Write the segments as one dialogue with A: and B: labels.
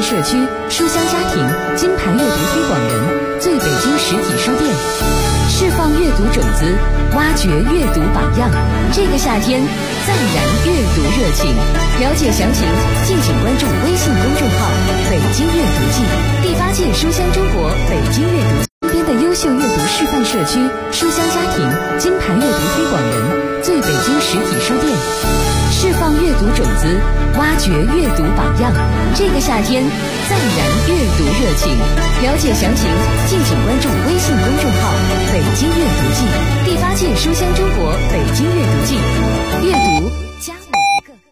A: 社区、书香家庭金牌阅读推广人、最北京实体书店，释放阅读种子，挖掘阅读榜样。这个夏天，再燃阅读热情。了解详情，敬请关注微信公众号“北京阅读季”。第8届书香中国北京阅读周边的优秀阅读示范社区、书香家庭金牌阅读推广人、最北京实体书店，释放阅读种子，挖掘阅读榜样。这个夏天，再燃阅读热情。了解详情，敬请关注微信公众号“北京阅读季”。第8届书香中国北京阅读季，阅读加我一个。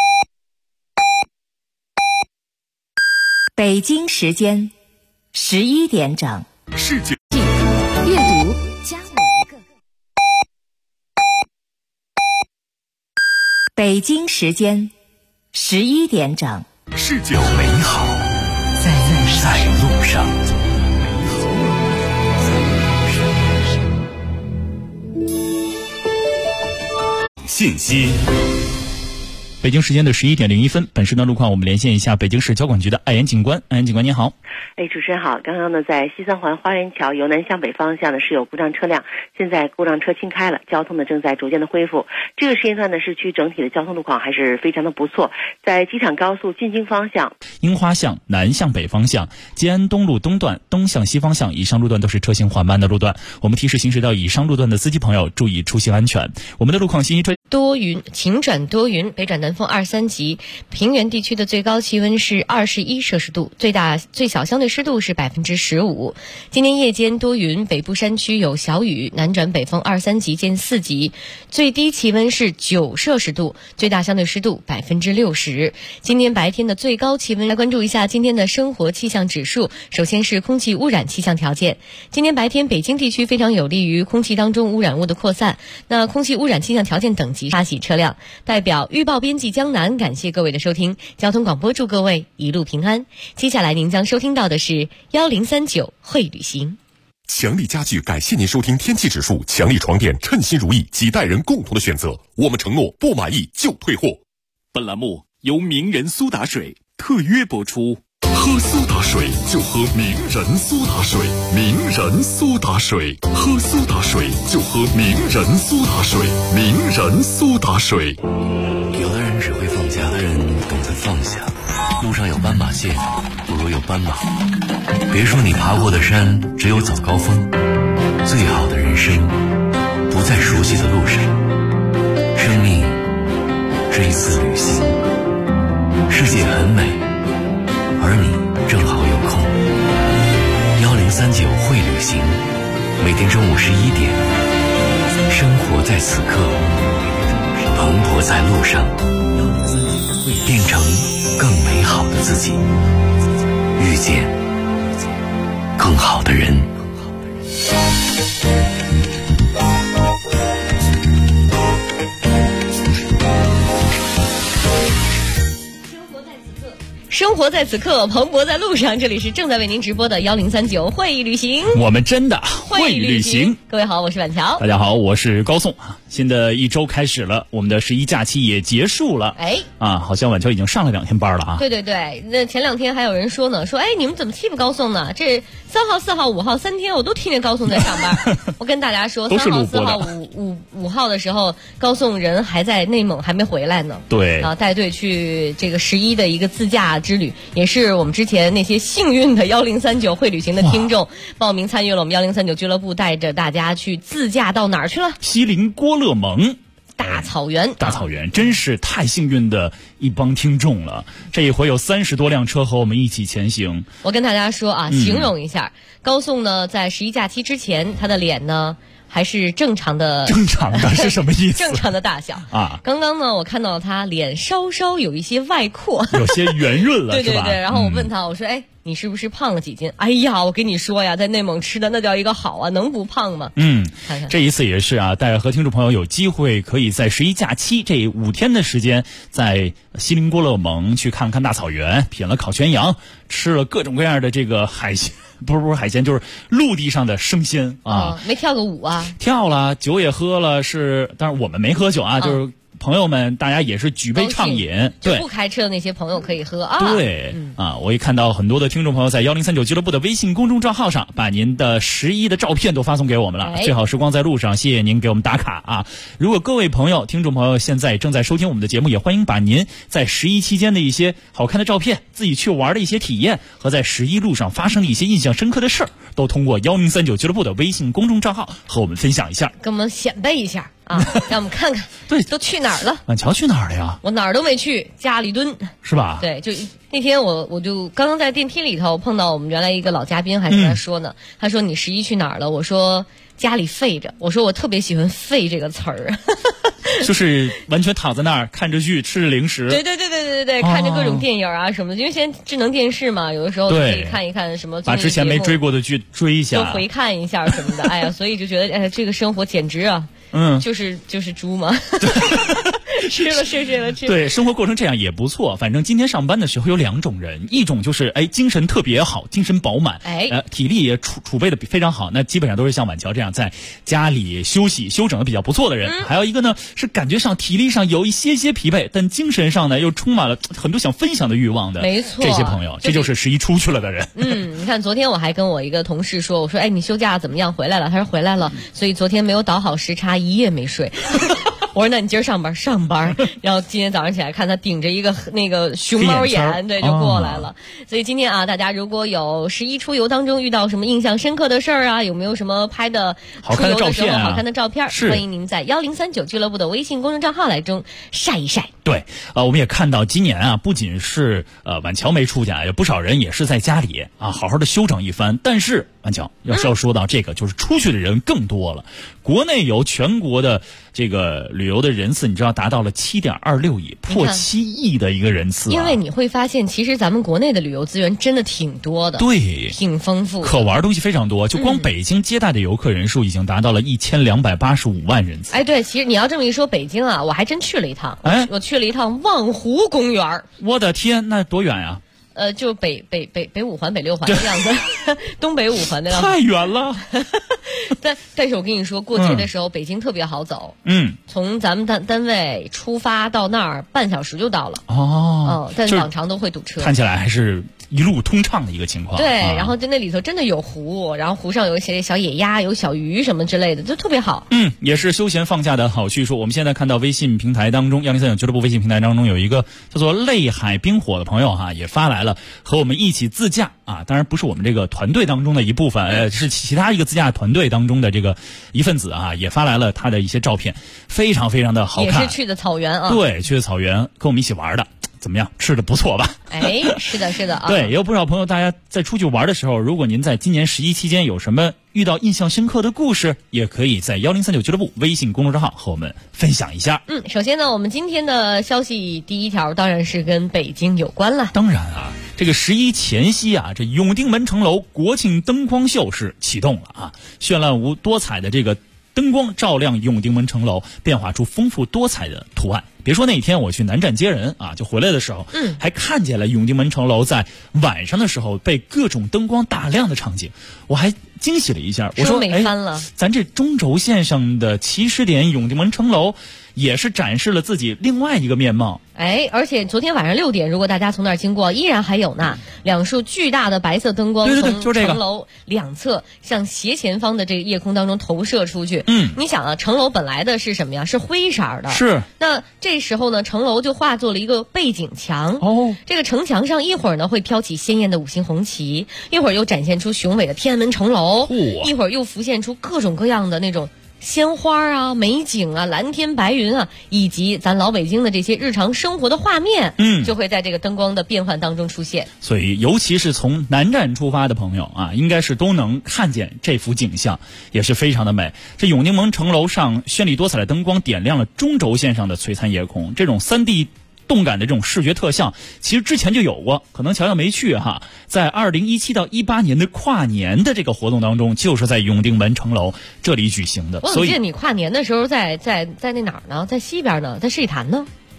B: 北京时间11点整，
C: 世界
A: 阅读加我一个。
B: 北京时间11点整，
C: 世界有美好在路上。信息。
D: 北京时间的11点01分，本时段路况我们连线一下北京市交管局的艾岩警官。艾岩警官您好。
E: 主持人好。刚刚呢，在西三环花园桥由南向北方向呢是有故障车辆，现在故障车清开了，交通呢正在逐渐的恢复。这个时间段呢，市区整体的交通路况还是非常的不错。在机场高速进京方向、
D: 樱花巷南向北方向、吉安东路东段东向西方向以上路段都是车行缓慢的路段，我们提示行驶到以上路段的司机朋友注意出行安全。我们的路况信息
F: 多云，晴转多云，北转南风2、3级。平原地区的最高气温是21摄氏度，最小相对湿度是15%。今天夜间多云，北部山区有小雨，南转北风2、3级见4级。最低气温是9摄氏度，最大相对湿度60%。今天白天的最高气温，来关注一下今天的生活气象指数。首先是空气污染气象条件。今天白天北京地区非常有利于空气当中污染物的扩散。那空气污染气象条件等级，刷洗车辆。代表预报编辑江南感谢各位的收听，交通广播祝各位一路平安。接下来您将收听到的是1039会旅行。
C: 强力家具感谢您收听天气指数，强力床垫称心如意，几代人共同的选择，我们承诺不满意就退货。本栏目由名人苏打水特约播出。喝苏打水就喝名人苏打水，名人苏打水，喝苏打水就喝名人苏打水，名人苏打水。
G: 有的人只会放假，有的人懂得放下。路上有斑马线，不如有斑马。别说你爬过的山只有早高峰，最好的人生不在熟悉的路上。生命是一次旅行，世界很美，而你正好有空。1039会旅行，每天中午11点，生活在此刻，蓬勃在路上，变成更美好的自己，遇见更好的人。
F: 生活在此刻，蓬勃在路上。这里是正在为您直播的1039会议旅行，
D: 我们真的会旅行。
F: 各位好，我是婉乔。
D: 大家好，我是高颂。新的一周开始了，我们的11假期也结束了。好像婉乔已经上了2天班了啊。
F: 对对对，那前2天还有人说呢，说你们怎么替不高颂呢？这3号、4号、5号3天我都听见高颂在上班。我跟大家说，3号、4号、5号的时候，高颂人还在内蒙，还没回来呢。
D: 对，
F: 带队去这个11的一个自驾之旅，也是我们之前那些幸运的1039会旅行的听众报名参与了我们1039俱乐部，带着大家去自驾到哪儿去了？
D: 锡林郭勒盟
F: 大草原，
D: 真是太幸运的一帮听众了。这一回有30多辆车和我们一起前行。
F: 我跟大家说啊，形容一下，高颂呢在11假期之前，他的脸呢还是正常的是什么意思？正常的大小啊。刚刚呢，我看到他脸稍稍有一些外扩，
D: 有些圆润了，
F: 对对对。
D: 是吧？
F: 然后我问他，我说，你是不是胖了几斤？哎呀，我跟你说呀，在内蒙吃的那叫一个好啊，能不胖吗？看看
D: 这一次也是啊，带和听众朋友有机会可以在11假期这5天的时间，在锡林郭勒盟去看看大草原，品了烤全羊，吃了各种各样的这个海鲜。不是海鲜，就是陆地上的生鲜啊！
F: 没跳个舞啊？
D: 跳了，酒也喝了，但是我们没喝酒啊，就是朋友们大家也是举杯畅饮，对，
F: 就不开车的那些朋友可以喝啊。
D: 对，我也看到很多的听众朋友在1039俱乐部的微信公众账号上把您的11的照片都发送给我们了。最好时光在路上，谢谢您给我们打卡啊！如果各位朋友、听众朋友现在正在收听我们的节目，也欢迎把您在11期间的一些好看的照片、自己去玩的一些体验和在11路上发生的一些印象深刻的事儿，都通过1039俱乐部的微信公众账号和我们分享一下，
F: 跟我们显摆一下啊，让我们看看
D: 对
F: 都去哪儿了。
D: 晚桥去哪儿了呀？
F: 我哪儿都没去，家里蹲
D: 是吧？
F: 对，就那天我就刚刚在电梯里头碰到我们原来一个老嘉宾，还跟他说呢，他说你11去哪儿了？我说家里废着。我说我特别喜欢废这个词儿。
D: 就是完全躺在那儿看着剧，吃着零食。
F: 对，看着各种电影啊什么的，因为现在智能电视嘛，有的时候可以看一看什么，
D: 把之前没追过的剧追一下，
F: 就回看一下什么的。哎呀，所以就觉得这个生活简直啊，就是猪嘛。吃了睡了吃。
D: 对，生活过成这样也不错。反正今天上班的时候有2种人，一种就是精神特别好，精神饱满，体力也储备的非常好，那基本上都是像晚桥这样在家里休息休整的比较不错的人。还有一个呢是感觉上体力上有一些疲惫，但精神上呢又充满了很多想分享的欲望的。
F: 没错，
D: 这些朋友，这就是11出去了的人。
F: 你看昨天我还跟我一个同事说，我说你休假怎么样？回来了？他说回来了，所以昨天没有倒好时差，一夜没睡。我说那你今儿上班，然后今天早上起来看他顶着一个那个熊猫眼，对，就过来了。所以今天啊，大家如果有11出游当中遇到什么印象深刻的事儿啊，有没有什么拍的出游的时候好看的照片，欢迎您在1039俱乐部的微信公众账号来中晒一晒。
D: 对，我们也看到今年啊，不仅是晚桥没出去，有不少人也是在家里啊好好的休整一番。但是晚桥要说到这个，就是出去的人更多了。国内游全国的这个旅游的人次，你知道达到了7.26亿，破7亿的一个人次。
F: 因为你会发现，其实咱们国内的旅游资源真的挺多的，
D: 对，
F: 挺丰富的，
D: 可玩东西非常多。就光北京接待的游客人数已经达到了1285万人次。
F: 对，其实你要这么一说，北京啊，我还真去了一趟。我去了一趟望湖公园。
D: 我的天，那多远呀？
F: 就北5环、北6环的样子，东北5环的样子，
D: 太远了。
F: 但是我跟你说，过节的时候北京特别好走。从咱们单位出发到那儿半小时就到了。但往常都会堵车。
D: 看起来还是一路通畅的一个情况。
F: 对，然后在那里头真的有湖，然后湖上有一些小野鸭、有小鱼什么之类的，就特别好。
D: 也是休闲放假的好去处。我们现在看到微信平台当中，1039俱乐部微信平台当中有一个叫做泪海冰火的朋友也发来了和我们一起自驾啊，当然不是我们这个团队当中的一部分，是其他一个自驾团队当中的这个一份子啊，也发来了他的一些照片，非常非常的好看。
F: 也是去的草原啊。
D: 对，去的草原，跟我们一起玩的。怎么样？吃的不错吧？
F: 是的啊。
D: 对，也有不少朋友，大家在出去玩的时候，如果您在今年11期间有什么遇到印象深刻的故事，也可以在1039俱乐部微信公众账号和我们分享一下。
F: 首先呢，我们今天的消息第一条当然是跟北京有关了。
D: 当然啊，这个11前夕啊，这永定门城楼国庆灯光秀是启动了啊，绚烂无多彩的这个灯光照亮永定门城楼，变化出丰富多彩的图案。别说那天我去南站接人啊，就回来的时候，还看见了永定门城楼在晚上的时候被各种灯光打亮的场景，我还惊喜了一下。我说
F: 美翻了，
D: 咱这中轴线上的起始点永定门城楼也是展示了自己另外一个面貌。
F: 而且昨天晚上6点，如果大家从那儿经过，依然还有呢2束巨大的白色灯光从城楼两侧向斜前方的这个夜空当中投射出去。你想啊，城楼本来的是什么呀？是灰色的。
D: 是。
F: 那这时候呢，城楼就化作了一个背景墙。这个城墙上一会儿呢会飘起鲜艳的5星红旗，一会儿又展现出雄伟的天安门城楼，一会儿又浮现出各种各样的那种鲜花啊、美景啊、蓝天白云啊，以及咱老北京的这些日常生活的画面，就会在这个灯光的变换当中出现。
D: 所以尤其是从南站出发的朋友啊，应该是都能看见这幅景象，也是非常的美。这永定门城楼上绚丽多彩的灯光点亮了中轴线上的璀璨夜空，这种3D动感的这种视觉特效，其实之前就有过，可能乔乔没去哈。在2017到18年的跨年的这个活动当中，就是在永定门城楼这里举行的。
F: 我记得你跨年的时候在那哪儿呢？在西边呢，在十里潭呢。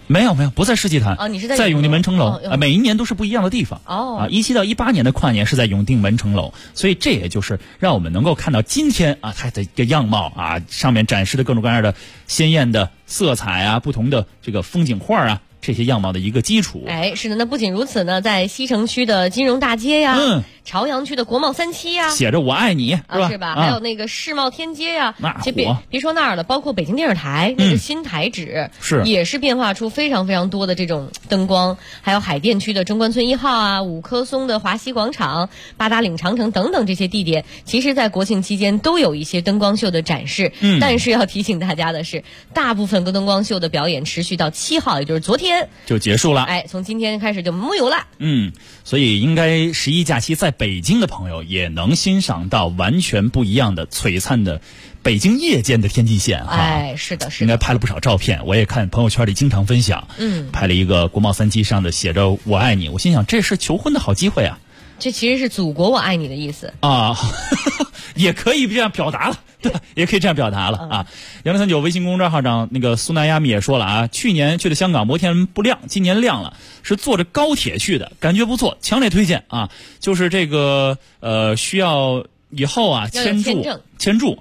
D: 没有，不在世纪坛
F: 你是
D: 在永定门城楼每一年都是不一样的地方17到18年的跨年是在永定门城楼，所以这也就是让我们能够看到今天它的一个样貌上面展示的各种各样的鲜艳的色彩不同的这个风景画这些样貌的一个基础。
F: 是的，那不仅如此呢，在西城区的金融大街朝阳区的国贸3期
D: 写着我爱你
F: 是吧？还有那个世贸天街
D: 那
F: 别说那儿了，包括北京电视台那个新台址也是变化出非常非常多的这种灯光，还有海淀区的中关村1号五棵松的华西广场、八达岭长城等等这些地点，其实在国庆期间都有一些灯光秀的展示。但是要提醒大家的是，大部分灯光秀的表演持续到7号，也就是昨天
D: 就结束了。
F: 从今天开始就没有了。
D: 所以应该11假期在北京的朋友也能欣赏到完全不一样的璀璨的北京夜间的天际线
F: 是的，
D: 应该拍了不少照片，我也看朋友圈里经常分享。拍了一个国贸3期上的写着我爱你，我心想这是求婚的好机会
F: 这其实是祖国我爱你的意思
D: 也可以这样表达了，对吧？也可以这样表达了1039微信公众号上那个苏南亚米也说了去年去的香港摩天不亮，今年亮了，是坐着高铁去的，感觉不错，强烈推荐就是这个需要以后签注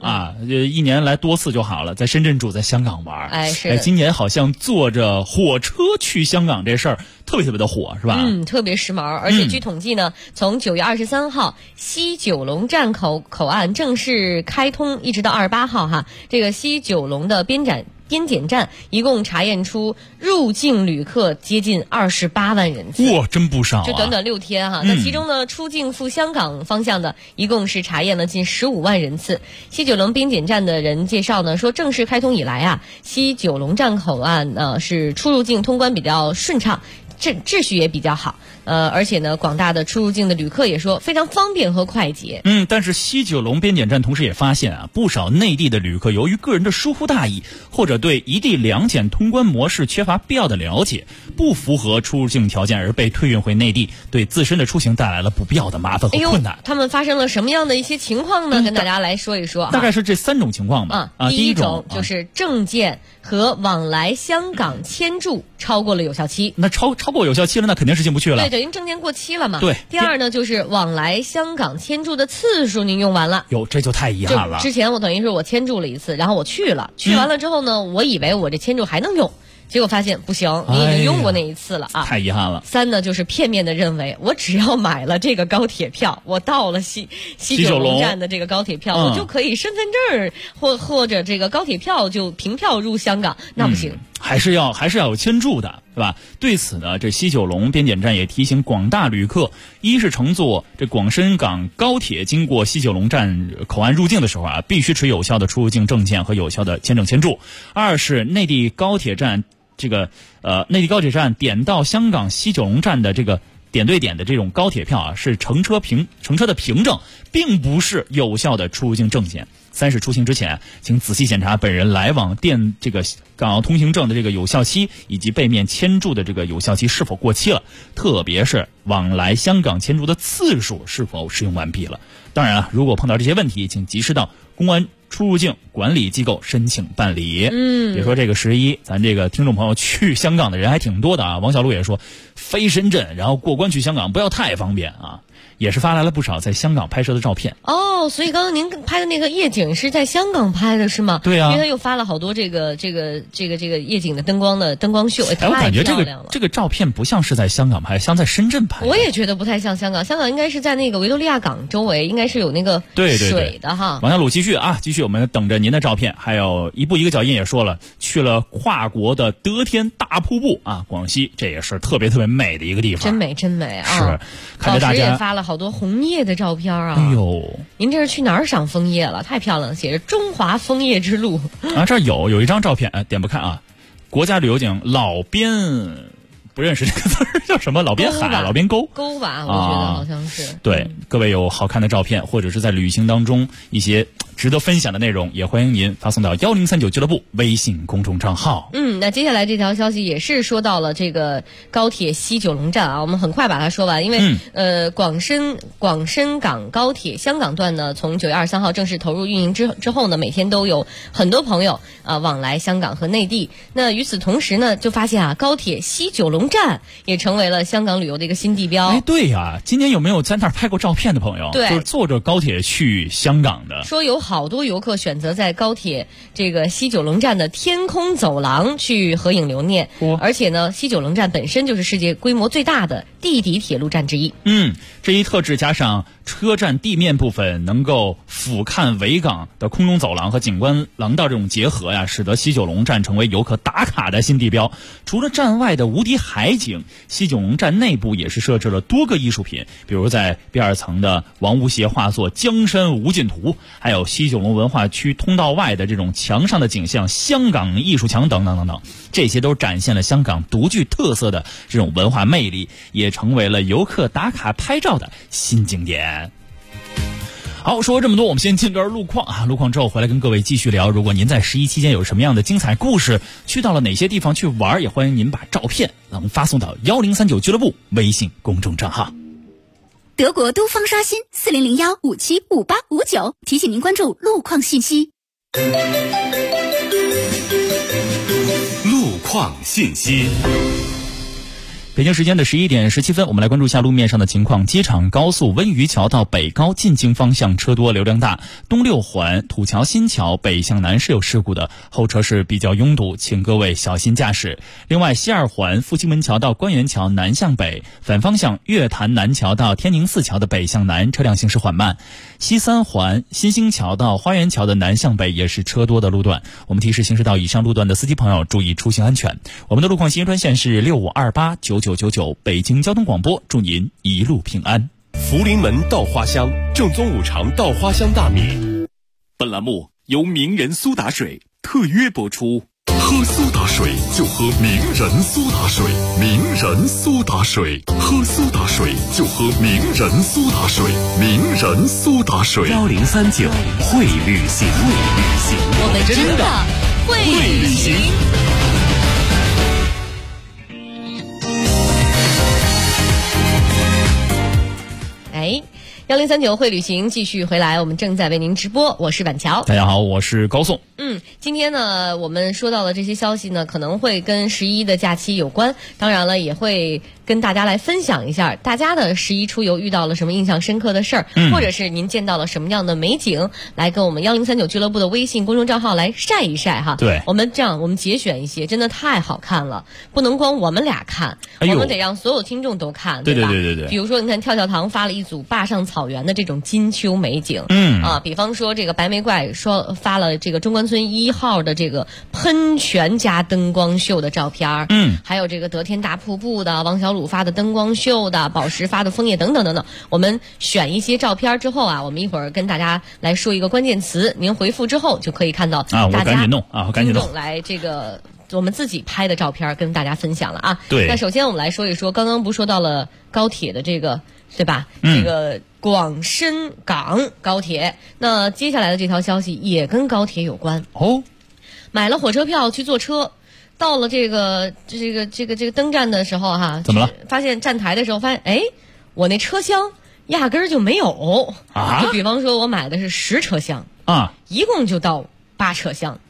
D: 1年来多次就好了，在深圳住，在香港玩。今年好像坐着火车去香港这事儿特别特别的火，是吧？
F: 特别时髦。而且据统计呢，从9月23号西九龙站口岸正式开通，一直到28号这个西九龙的边检站一共查验出入境旅客接近28万人次，
D: 真不少
F: 就短短6天那其中呢，出境赴香港方向的一共是查验了近15万人次。西九龙边检站的人介绍呢，说正式开通以来西九龙站口岸是出入境通关比较顺畅，秩序也比较好，而且呢，广大的出入境的旅客也说非常方便和快捷。
D: 但是西九龙边检站同时也发现不少内地的旅客由于个人的疏忽大意，或者对一地两检通关模式缺乏必要的了解，不符合出入境条件而被退运回内地，对自身的出行带来了不必要的麻烦和困难。
F: 他们发生了什么样的一些情况呢？跟大家来说一说。
D: 大概是这3种情况吧。
F: 第一种就是证件和往来香港签注超过了有效期。
D: 那超过有效期了，那肯定是进不去了。
F: 对，等于证件过期了嘛。
D: 对。
F: 第二呢，就是往来香港签注的次数您用完了。
D: 这就太遗憾了。
F: 之前我等于是我签注了一次，然后我去了，去完了之后呢，我以为我这签注还能用。结果发现不行，你已经用过那一次了
D: 太遗憾了。
F: 3呢，就是片面的认为我只要买了这个高铁票，我到了西九龙站的这个高铁票，我就可以身份证或者这个高铁票就凭票入香港，那不行。
D: 还是要有签注的，对吧？对此呢，这西九龙边检站也提醒广大旅客，一是乘坐这广深港高铁经过西九龙站口岸入境的时候必须持有效的出入境证件和有效的签证签注；二是内地高铁站点到香港西九龙站的这个点对点的这种高铁票是乘车的凭证，并不是有效的出入境证件。3是出行之前，请仔细检查本人来往这个港澳通行证的这个有效期以及背面签注的这个有效期是否过期了，特别是往来香港签注的次数是否使用完毕了。当然如果碰到这些问题，请及时到公安出入境管理机构申请办理。别说这个11，咱这个听众朋友去香港的人还挺多的王小璐也说，飞深圳然后过关去香港不要太方便也是发来了不少在香港拍摄的照片。
F: 所以刚刚您拍的那个夜景是在香港拍的是吗？
D: 对
F: 因为他又发了好多这个夜景的灯光秀，太
D: 我感觉
F: 漂亮了。
D: 这个照片不像是在香港拍，像在深圳拍。
F: 我也觉得不太像香港，香港应该是在那个维多利亚港周围，应该是有那个水的
D: 王小璐继续我们等着您的照片。还有一步一个脚印也说了，去了跨国的得天大瀑布广西，这也是特别特别美的一个地方，
F: 真美
D: 是看着大家
F: 老师也发了好多红叶的照片您这是去哪儿赏枫叶了？太漂亮了，写着中华枫叶之路
D: 这儿有一张照片点不看国家旅游景老边不认识这个词儿，叫什么？老边海、老边沟
F: 吧，我觉得好像是。
D: 对，各位有好看的照片，或者是在旅行当中一些值得分享的内容，也欢迎您发送到1039俱乐部微信公众账号。
F: 那接下来这条消息也是说到了这个高铁西九龙站啊，我们很快把它说完，因为广深港高铁香港段呢，从9月23号正式投入运营之后呢，每天都有很多朋友往来香港和内地。那与此同时呢，就发现高铁西九龙站也成为了香港旅游的一个新地标。
D: 哎，对呀，今年有没有在那儿拍过照片的朋友？
F: 对，
D: 就是坐着高铁去香港的。
F: 说有好多游客选择在高铁这个西九龙站的天空走廊去合影留念。而且呢，西九龙站本身就是世界规模最大的地底铁路站之一。
D: 这一特质加上车站地面部分能够俯瞰维港的空中走廊和景观廊道这种结合呀，使得西九龙站成为游客打卡的新地标。除了站外的无敌海景，西九龙站内部也是设置了多个艺术品，比如在第2层的王无邪画作《江山无尽图》，还有西九龙文化区通道外的这种墙上的景象香港艺术墙等等等等，这些都展现了香港独具特色的这种文化魅力，也成为了游客打卡拍照的新景点。好，说了这么多，我们先进段路况啊。路况之后回来跟各位继续聊。如果您在11期间有什么样的精彩故事，去到了哪些地方去玩，也欢迎您把照片能发送到1039俱乐部微信公众账号。
H: 德国都方刷新4001575859，提醒您关注路况信息。
C: 路况信息。
D: 北京时间的11点17分，我们来关注一下路面上的情况。机场高速温榆桥到北高进京方向车多流量大，东6环土桥新桥北向南是有事故的，后车是比较拥堵，请各位小心驾驶。另外，西2环复兴门桥到官园桥南向北反方向月坛南桥到天宁寺桥的北向南车辆行驶缓慢。西3环新兴桥到花园桥的南向北也是车多的路段，我们提示行驶到以上路段的司机朋友注意出行安全。我们的路况信息专线是65289999，北京交通广播，祝您一路平安。
C: 福临门稻花香，正宗五常稻花香大米。本栏目由名人苏打水特约播出。喝苏打水就喝名人苏打水，名人苏打水，喝苏打水就喝名人苏打水，名人苏打水。
G: 1039会旅行，
F: 我们真的会旅行。1039会旅行继续回来，我们正在为您直播，我是板桥。
D: 大家好，我是高颂。
F: 今天呢，我们说到的这些消息呢，可能会跟11的假期有关，当然了，也会跟大家来分享一下大家的11出游遇到了什么印象深刻的事儿，或者是您见到了什么样的美景，来跟我们1039俱乐部的微信公众账号来晒一晒哈。
D: 对，
F: 我们节选一些，真的太好看了，不能光我们俩看，我们得让所有听众都看，对吧？对。比如说，你看跳跳糖发了一组坝上草原的这种金秋美景，比方说这个白眉怪说发了这个中关村1号的这个喷泉加灯光秀的照片，还有这个得天大瀑布的，王小鲁发的灯光秀的，宝石发的枫叶等等等等。我们选一些照片之后啊，我们一会儿跟大家来说一个关键词，您回复之后就可以看到大家
D: 我赶紧弄
F: 来这个我们自己拍的照片跟大家分享了啊。
D: 对，
F: 那首先我们来说一说，刚刚不说到了高铁的这个，对吧？这个广深港高铁，那接下来的这条消息也跟高铁有关
D: 哦。
F: 买了火车票去坐车，到了这个登站的时候哈，
D: 怎么了？
F: 发现站台的时候发现，我那车厢压根儿就没有啊。就比方说我买的是10车厢
D: 啊，
F: 一共就到8车厢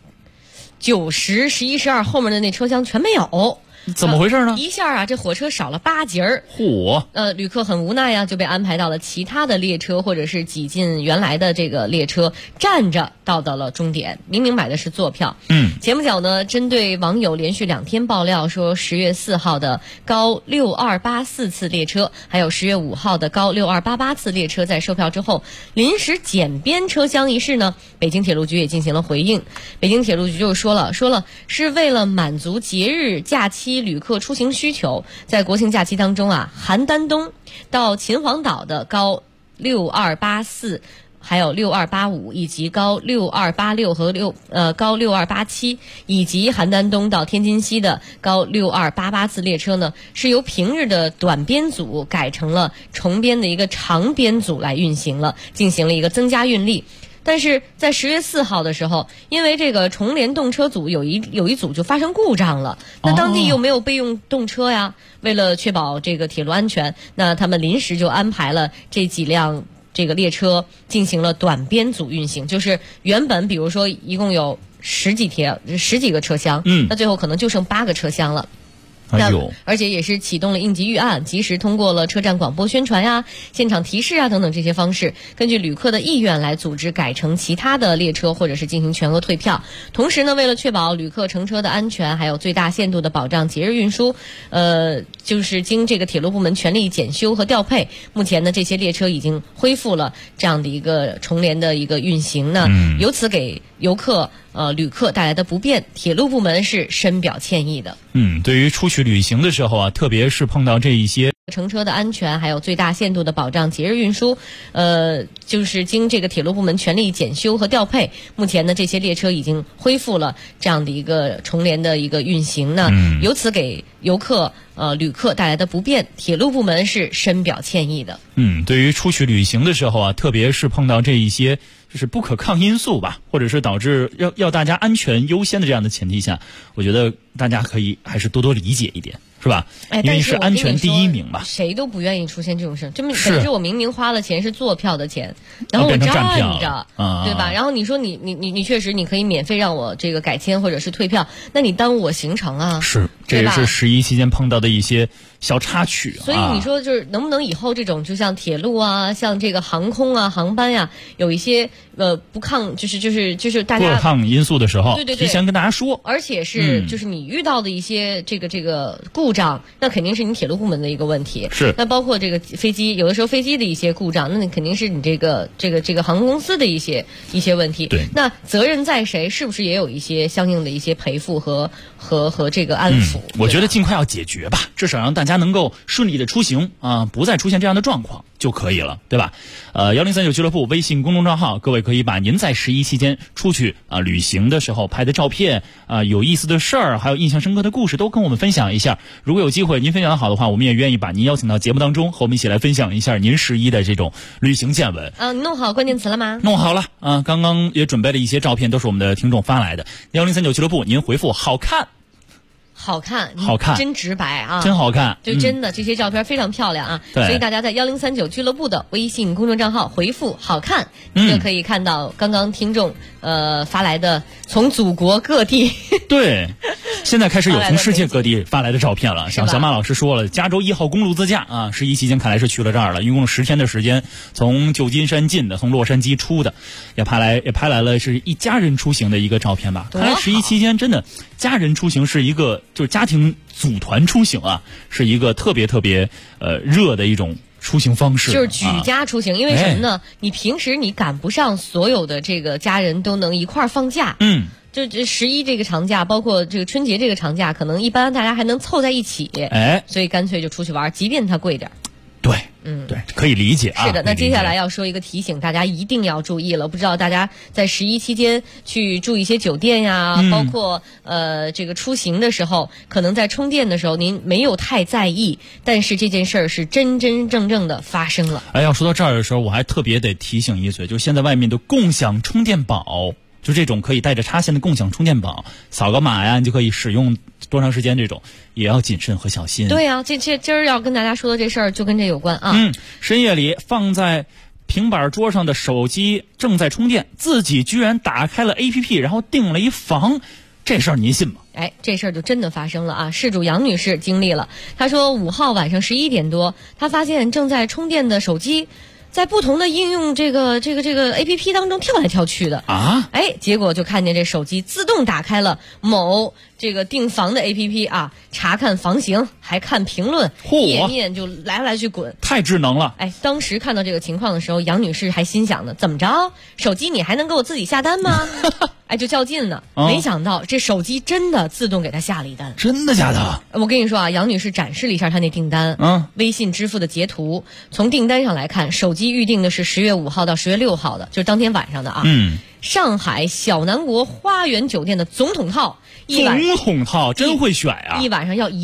F: ，9、10、11、12后面的那车厢全没有。
D: 怎么回事呢？
F: 一下啊，这火车少了8节儿。旅客很无奈呀，就被安排到了其他的列车，或者是挤进原来的这个列车，站着到了终点。明明买的是坐票。前不久呢，针对网友连续2天爆料说10月4号的高6284次列车，还有10月5号的高6288次列车在售票之后临时减编车厢一事呢，北京铁路局也进行了回应。北京铁路局就说了是为了满足节日假期旅客出行需求，在国庆假期当中啊，邯郸东到秦皇岛的高6284 还有6285以及高6286和高6287，以及邯郸东到天津西的高6288次列车呢，是由平日的短编组改成了重编的一个长编组来运行了，进行了一个增加运力。但是在10月4号的时候，因为这个重联动车组有一组就发生故障了，那当地又没有备用动车呀，为了确保这个铁路安全，那他们临时就安排了这几辆这个列车进行了短编组运行，就是原本比如说一共有十几个车厢，那最后可能就剩8个车厢了。而且也是启动了应急预案，及时通过了车站广播宣传呀、现场提示啊等等这些方式，根据旅客的意愿来组织改乘其他的列车，或者是进行全额退票。同时呢，为了确保旅客乘车的安全，还有最大限度的保障节日运输，就是经这个铁路部门全力检修和调配，目前呢这些列车已经恢复了这样的一个重联的一个运行呢，由此给游客旅客带来的不便，铁路部门是深表歉意的。
D: 对于出去旅行的时候啊，特别是碰到这一些
F: 乘车的安全，还有最大限度的保障节日运输，就是经这个铁路部门全力检修和调配，目前呢这些列车已经恢复了这样的一个重联的一个运行呢，由此给游客旅客带来的不便，铁路部门是深表歉意的。
D: 对于出去旅行的时候啊，特别是碰到这一些就是不可抗因素吧，或者是导致要大家安全优先的这样的前提下，我觉得大家可以还是多多理解一点，是吧？因为是安全第一名嘛。
F: 谁都不愿意出现这种事，可能是我明明花了钱是坐票的钱，然后我站着，对吧？然后你说你确实你可以免费让我这个改签或者是退票，那你耽误我行程啊。
D: 是，这也是11期间碰到的一些小插曲。
F: 所以你说就是能不能以后这种就像铁路啊，像这个航空啊、航班呀，有一些就是大家
D: 不可抗因素的时候，
F: 对，
D: 提前跟大家说，
F: 而且是就是你遇到的一些这个故障，那肯定是你铁路部门的一个问题。
D: 是，
F: 那包括这个飞机，有的时候飞机的一些故障，那肯定是你这个航空公司的一些问题。
D: 对，
F: 那责任在谁？是不是也有一些相应的一些赔付和这个安抚？
D: 我觉得尽快要解决吧，至少让大家能够顺利的出行啊，不再出现这样的状况就可以了，对吧？1039俱乐部微信公众账号，各位可以把您在11期间出去旅行的时候拍的照片有意思的事儿，还有印象深刻的故事都跟我们分享一下。如果有机会您分享的好的话，我们也愿意把您邀请到节目当中，和我们一起来分享一下您11的这种旅行见闻。
F: 弄好关键词了吗？
D: 弄好了啊，刚刚也准备了一些照片，都是我们的听众发来的。1039俱乐部，您回复好看。
F: 好看，真直白啊，
D: 真好看，
F: 就真的这些照片非常漂亮啊。所以大家在1039俱乐部的微信公众账号回复好看，就可以看到刚刚听众发来的从祖国各地
D: 对，现在开始有从世界各地发来的照片了。像小马老师说了，加州1号公路自驾啊，11期间看来是去了这儿了，一共10天的时间，从旧金山进的，从洛杉矶出的，也拍来了是一家人出行的一个照片吧。看来11期间真的家人出行是一个就是家庭组团出行啊，是一个特别热的一种出行方式，
F: 就是举家出行。因为什么呢？你平时你赶不上所有的这个家人都能一块儿放假，就11这个长假，包括这个春节这个长假，可能一般大家还能凑在一起，所以干脆就出去玩，即便它贵点。
D: 对，对，可以理解啊。
F: 是的，那接下来要说一个提醒，大家一定要注意了。不知道大家在11期间去住一些酒店呀，包括这个出行的时候，可能在充电的时候您没有太在意，但是这件事儿是真真正正的发生了。
D: 要说到这儿的时候，我还特别得提醒一嘴，就现在外面的共享充电宝，就这种可以带着插线的共享充电宝，扫个码呀，你就可以使用多长时间，这种也要谨慎和小心。
F: 对啊，今儿要跟大家说的这事儿就跟这有关啊。
D: 深夜里放在平板桌上的手机正在充电，自己居然打开了 APP， 然后订了一房，这事儿您信吗？
F: 这事儿就真的发生了啊！事主杨女士经历了，她说5号晚上11点多，她发现正在充电的手机在不同的应用这个 APP 当中跳来跳去的啊！结果就看见这手机自动打开了某这个订房的 APP 啊，查看房型，还看评论，页面就来去滚，
D: 太智能了！
F: 当时看到这个情况的时候，杨女士还心想呢，怎么着？手机你还能给我自己下单吗？ 就较劲呢。没想到这手机真的自动给他下了一单。
D: 真的假的？
F: 我跟你说啊，杨女士展示了一下她那订单，微信支付的截图。从订单上来看，手机预定的是10月5号到10月6号的，就是当天晚上的啊。上海小南国花园酒店的总统套，
D: 总统套真会选啊！
F: 一晚上要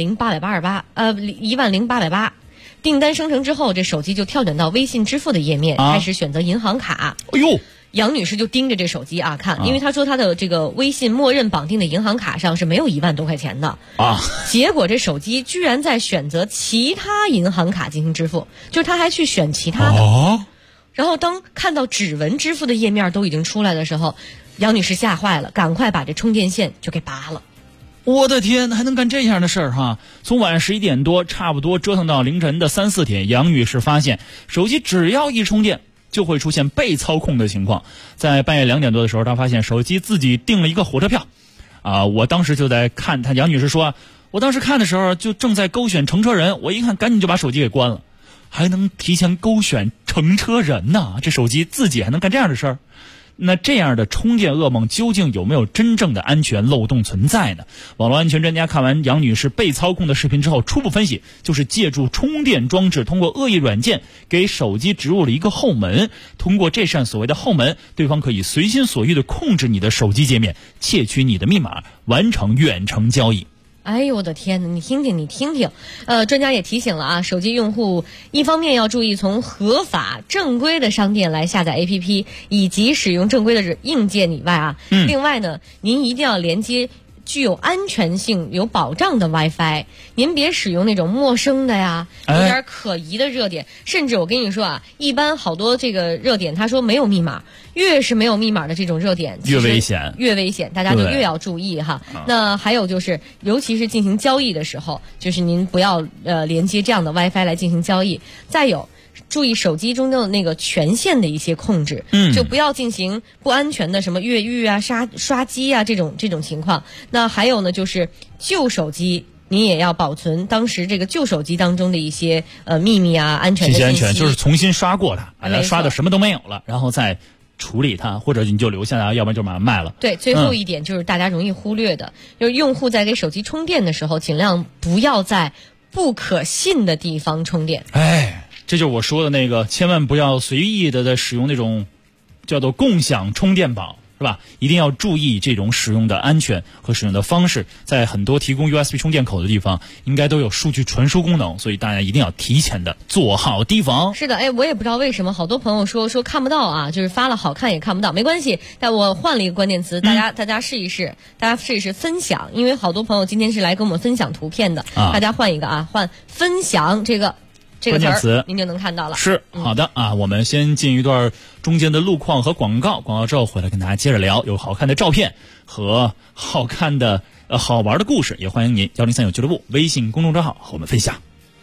F: 10888，10808。订单生成之后，这手机就跳转到微信支付的页面，开始选择银行卡。
D: 哎呦！
F: 杨女士就盯着这手机啊看，因为她说她的这个微信默认绑定的银行卡上是没有1万多块钱的啊。结果这手机居然在选择其他银行卡进行支付，就是她还去选其他的。然后当看到指纹支付的页面都已经出来的时候，杨女士吓坏了，赶快把这充电线就给拔了。
D: 我的天，还能干这样的事儿哈！从晚上11点多，差不多折腾到凌晨的3、4点，杨女士发现手机只要一充电，就会出现被操控的情况。在半夜2点多的时候，她发现手机自己订了一个火车票，我当时就在看，杨女士说，我当时看的时候就正在勾选乘车人，我一看赶紧就把手机给关了。还能提前勾选乘车人呢，这手机自己还能干这样的事儿。那这样的充电噩梦究竟有没有真正的安全漏洞存在呢？网络安全专家看完杨女士被操控的视频之后，初步分析就是借助充电装置通过恶意软件给手机植入了一个后门，通过这扇所谓的后门，对方可以随心所欲地控制你的手机界面，窃取你的密码，完成远程交易。
F: 哎呦我的天哪，你听听，专家也提醒了啊，手机用户一方面要注意从合法正规的商店来下载 APP， 以及使用正规的硬件以外啊，另外呢，您一定要连接具有安全性、有保障的 WiFi， 您别使用那种陌生的呀，有点可疑的热点。甚至我跟你说啊，一般好多这个热点，他说没有密码，越是没有密码的这种热点，
D: 越危险，
F: 大家就越要注意哈。那还有就是，尤其是进行交易的时候，就是您不要连接这样的 WiFi 来进行交易。再有，注意手机中的那个权限的一些控制，就不要进行不安全的什么越狱啊、刷机啊这种情况。那还有呢，就是旧手机，你也要保存当时这个旧手机当中的一些秘密啊、安全的信息。
D: 信息安全就是重新刷过它，把它刷的什么都没有了，然后再处理它，或者你就留下来，要不然就把它卖了。
F: 对，最后一点就是大家容易忽略的，就是用户在给手机充电的时候，尽量不要在不可信的地方充电。
D: 这就是我说的那个，千万不要随意的使用那种叫做共享充电宝，是吧？一定要注意这种使用的安全和使用的方式。在很多提供 USB 充电口的地方，应该都有数据传输功能，所以大家一定要提前的做好提防。
F: 是的，我也不知道为什么好多朋友说看不到啊，就是发了好看也看不到，没关系。但我换了一个关键词，大家试一试，分享，因为好多朋友今天是来跟我们分享图片的，大家换一个啊，换分享这个
D: 关键词，
F: 您就能看到了。
D: 是好的啊，我们先进一段中间的路况和广告之后回来跟大家接着聊，有好看的照片和好看的好玩的故事，也欢迎您1039俱乐部微信公众账号和我们分享。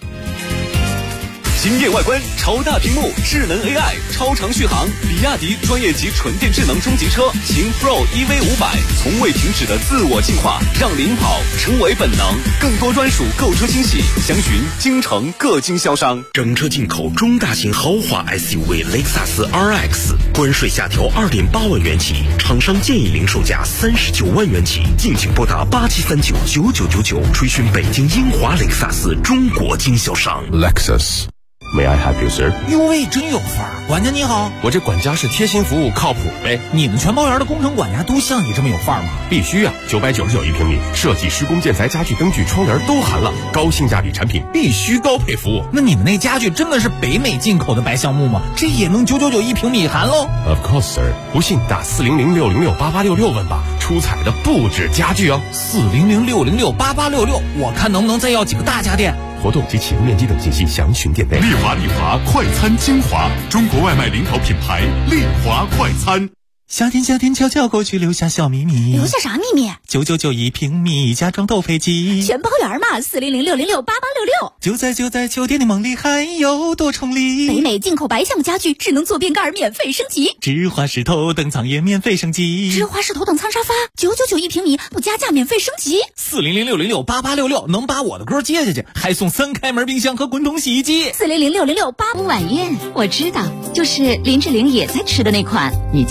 C: 惊艳外观，超大屏幕，智能 AI， 超长续航，比亚迪专业级纯电智能中级车秦 Pro EV500，从未停止的自我进化，让领跑成为本能。更多专属购车惊喜，详询京城各经销商。
I: 整车进口中大型豪华 SUV 雷克萨斯 RX， 关税下调2.8万元起，厂商建议零售价39万元起，敬请拨打87399999，垂询北京英华雷克萨斯中国经销商。
J: Lexus。May I help you, sir？
K: 哟喂，真有范儿！管家你好，
J: 我这管家是贴心服务，靠谱呗。
K: 你们全包园的工程管家都像你这么有范儿吗？
J: 必须啊！999一平米，设计、施工、建材、家具、灯具、窗帘都含了，高性价比产品必须高配服务。
K: 那你们那家具真的是北美进口的白橡木吗？这也能999一平米含喽
J: ？Of course, sir。不信打400-606-8866问吧，出彩的不止家具哦。
K: 400-606-8866，我看能不能再要几个大家电。
J: 活动及启用面积等信息详询店内。
C: 丽华快餐精华，中国外卖领跑品牌丽华快餐。
K: 夏天悄悄过去，留下小秘密。
H: 留下啥秘密
K: ？999一平米，家装斗飞机，
H: 全包圆嘛！400-606-8866。
K: 就在酒店的梦里，还有多重礼。
H: 北美进口白橡木家具，智能坐便盖免费升级，
K: 芝华士头等舱也免费升级，
H: 芝华士头等舱沙发999一平米，不加价免费升级。
K: 400-606-8866能把我的歌接下去，还送3开门冰箱和滚筒洗衣机。
H: 400-606-88。
A: 晚宴我知道，就是林志玲也在吃的那款，你既要照顾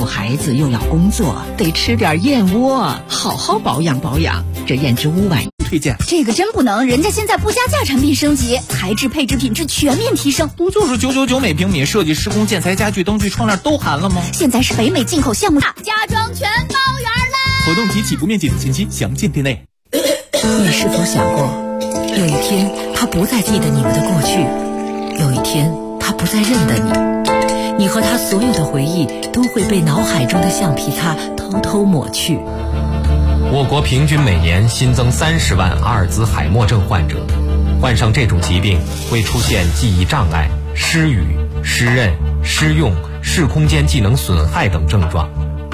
L: 顾孩子又要工作，得吃点燕窝，好好保养保养。这燕之屋晚推荐。
H: 这个真不能，人家现在不加价产品升级，材质配置品质全面提升。
K: 不就是999每平米，设计施工建材家具灯具窗帘都含了吗？
H: 现在是北美进口项目，家装全包圆啦！
K: 活动及起步面积等信息详见店内。
L: 你是否想过，有一天他不再记得你们的过去，有一天他不再认得你，你和他所有的回忆都会被脑海中的橡皮擦偷偷抹去。
M: 我国平均每年新增30万阿尔兹海默症患者，患上这种疾病会出现记忆障碍、失语、失认、失用、视空间技能损害等症状。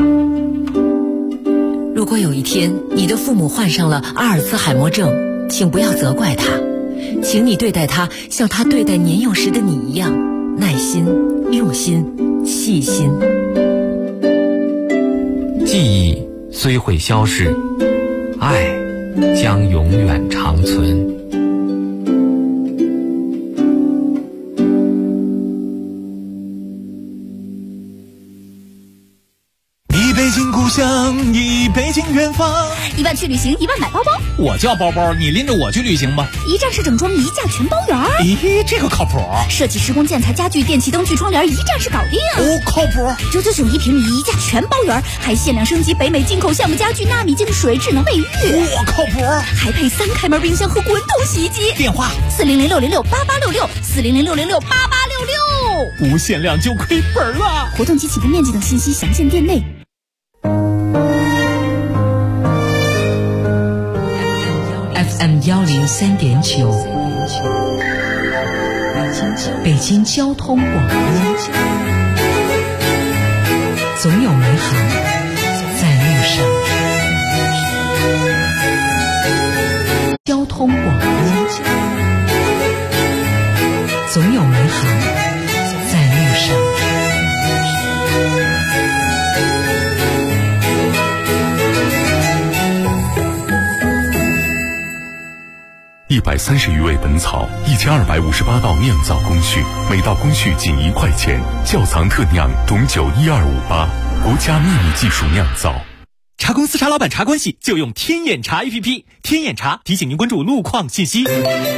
L: 如果有一天你的父母患上了阿尔兹海默症，请不要责怪他，请你对待他像他对待年幼时的你一样，耐心、用心、细心。
M: 记忆虽会消逝，爱将永远长存。
K: 一北京故乡，一北京远方。
H: 1万去旅行，1万买包包。
K: 我叫包包，你拎着我去旅行吧。
H: 一站式整装，一价全包圆。
K: 咦，这个靠谱。
H: 设计施工建材家具电器灯具窗帘，一站式搞定。
K: 哦，靠谱。
H: 999一平米，一价全包圆，还限量升级北美进口项目家具纳米净水智能卫浴。
K: 我靠谱。
H: 还配3开门冰箱和滚筒洗衣机。
K: 电话
H: 40066688866，40066688866。
K: 不限量就亏本了。
H: 活动及起步面积等信息详见店内。
L: FM 103.9，北京交通广播，总有美好在路上。交通广播，总有美好在路上。
C: 130余味本草，1258道酿造工序，每道工序仅1块钱。窖藏特酿董酒12588，国家秘密技术酿造。
K: 茶公司茶老板茶关系就用天眼茶 APP， 天眼茶提醒您关注路况信息。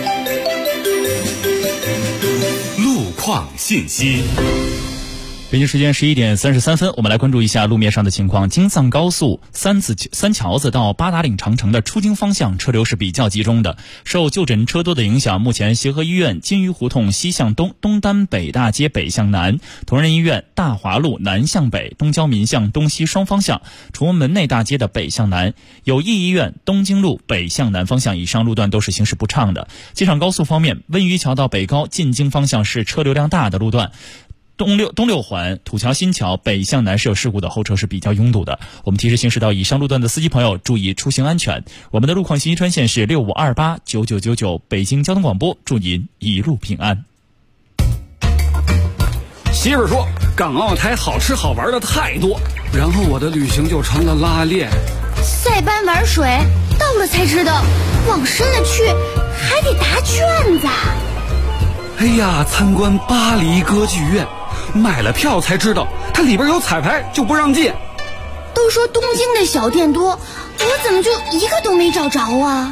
C: 路况信息。
D: 北京时间11点33分，我们来关注一下路面上的情况。京藏高速三桥子到八达岭长城的出京方向车流是比较集中的。受就诊车多的影响，目前协和医院金鱼胡同西向东、东单北大街北向南、同仁医院大华路南向北、东交民巷东西双方向、崇文门内大街的北向南、友谊医院东京路北向南方向以上路段都是行驶不畅的。机场高速方面，温榆桥到北高进京方向是车流量大的路段。东六环土桥新桥北向南是有事故的，后车是比较拥堵的。我们提示行驶到以上路段的司机朋友注意出行安全。我们的路况信息专线是65289999，北京交通广播，祝您一路平安。
N: 媳妇说港澳台好吃好玩的太多，然后我的旅行就成了拉练。
H: 塞班玩水，到了才知道往深了去还得答卷子。
N: 哎呀，参观巴黎歌剧院，买了票才知道它里边有彩排就不让进。
H: 都说东京的小店多，我怎么就一个都没找着啊？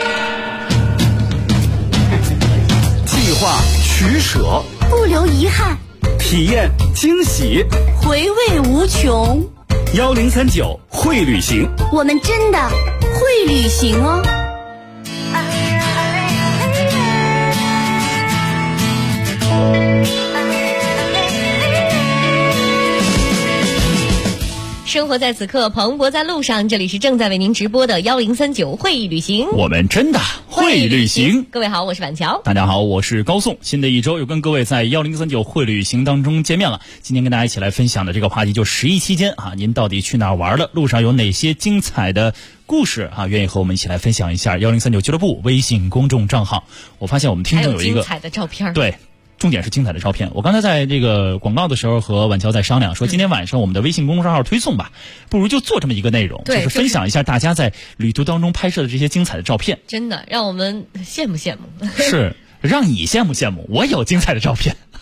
N: 计划取舍，
H: 不留遗憾，
N: 体验惊喜，
H: 回味无穷。
N: 1039会旅行，
H: 我们真的会旅行哦。
F: 生活在此刻，蓬勃在路上。这里是正在为您直播的1039会议旅行，
D: 我们真的会旅行。
F: 各位好，我是板桥。
D: 大家好，我是高颂。新的一周又跟各位在1039会旅行当中见面了。今天跟大家一起来分享的这个话题就11期间啊，您到底去哪儿玩了？路上有哪些精彩的故事啊？愿意和我们一起来分享一下1039俱乐部微信公众账号。我发现我们听众有一个
F: 精彩的照片，
D: 对。重点是精彩的照片。我刚才在这个广告的时候和婉乔在商量，说今天晚上我们的微信公众账号推送吧，不如就做这么一个内容，就是分享一下大家在旅途当中拍摄的这些精彩的照片。
F: 真的让我们羡慕羡慕。
D: 是让你羡慕羡慕，我有精彩的照片。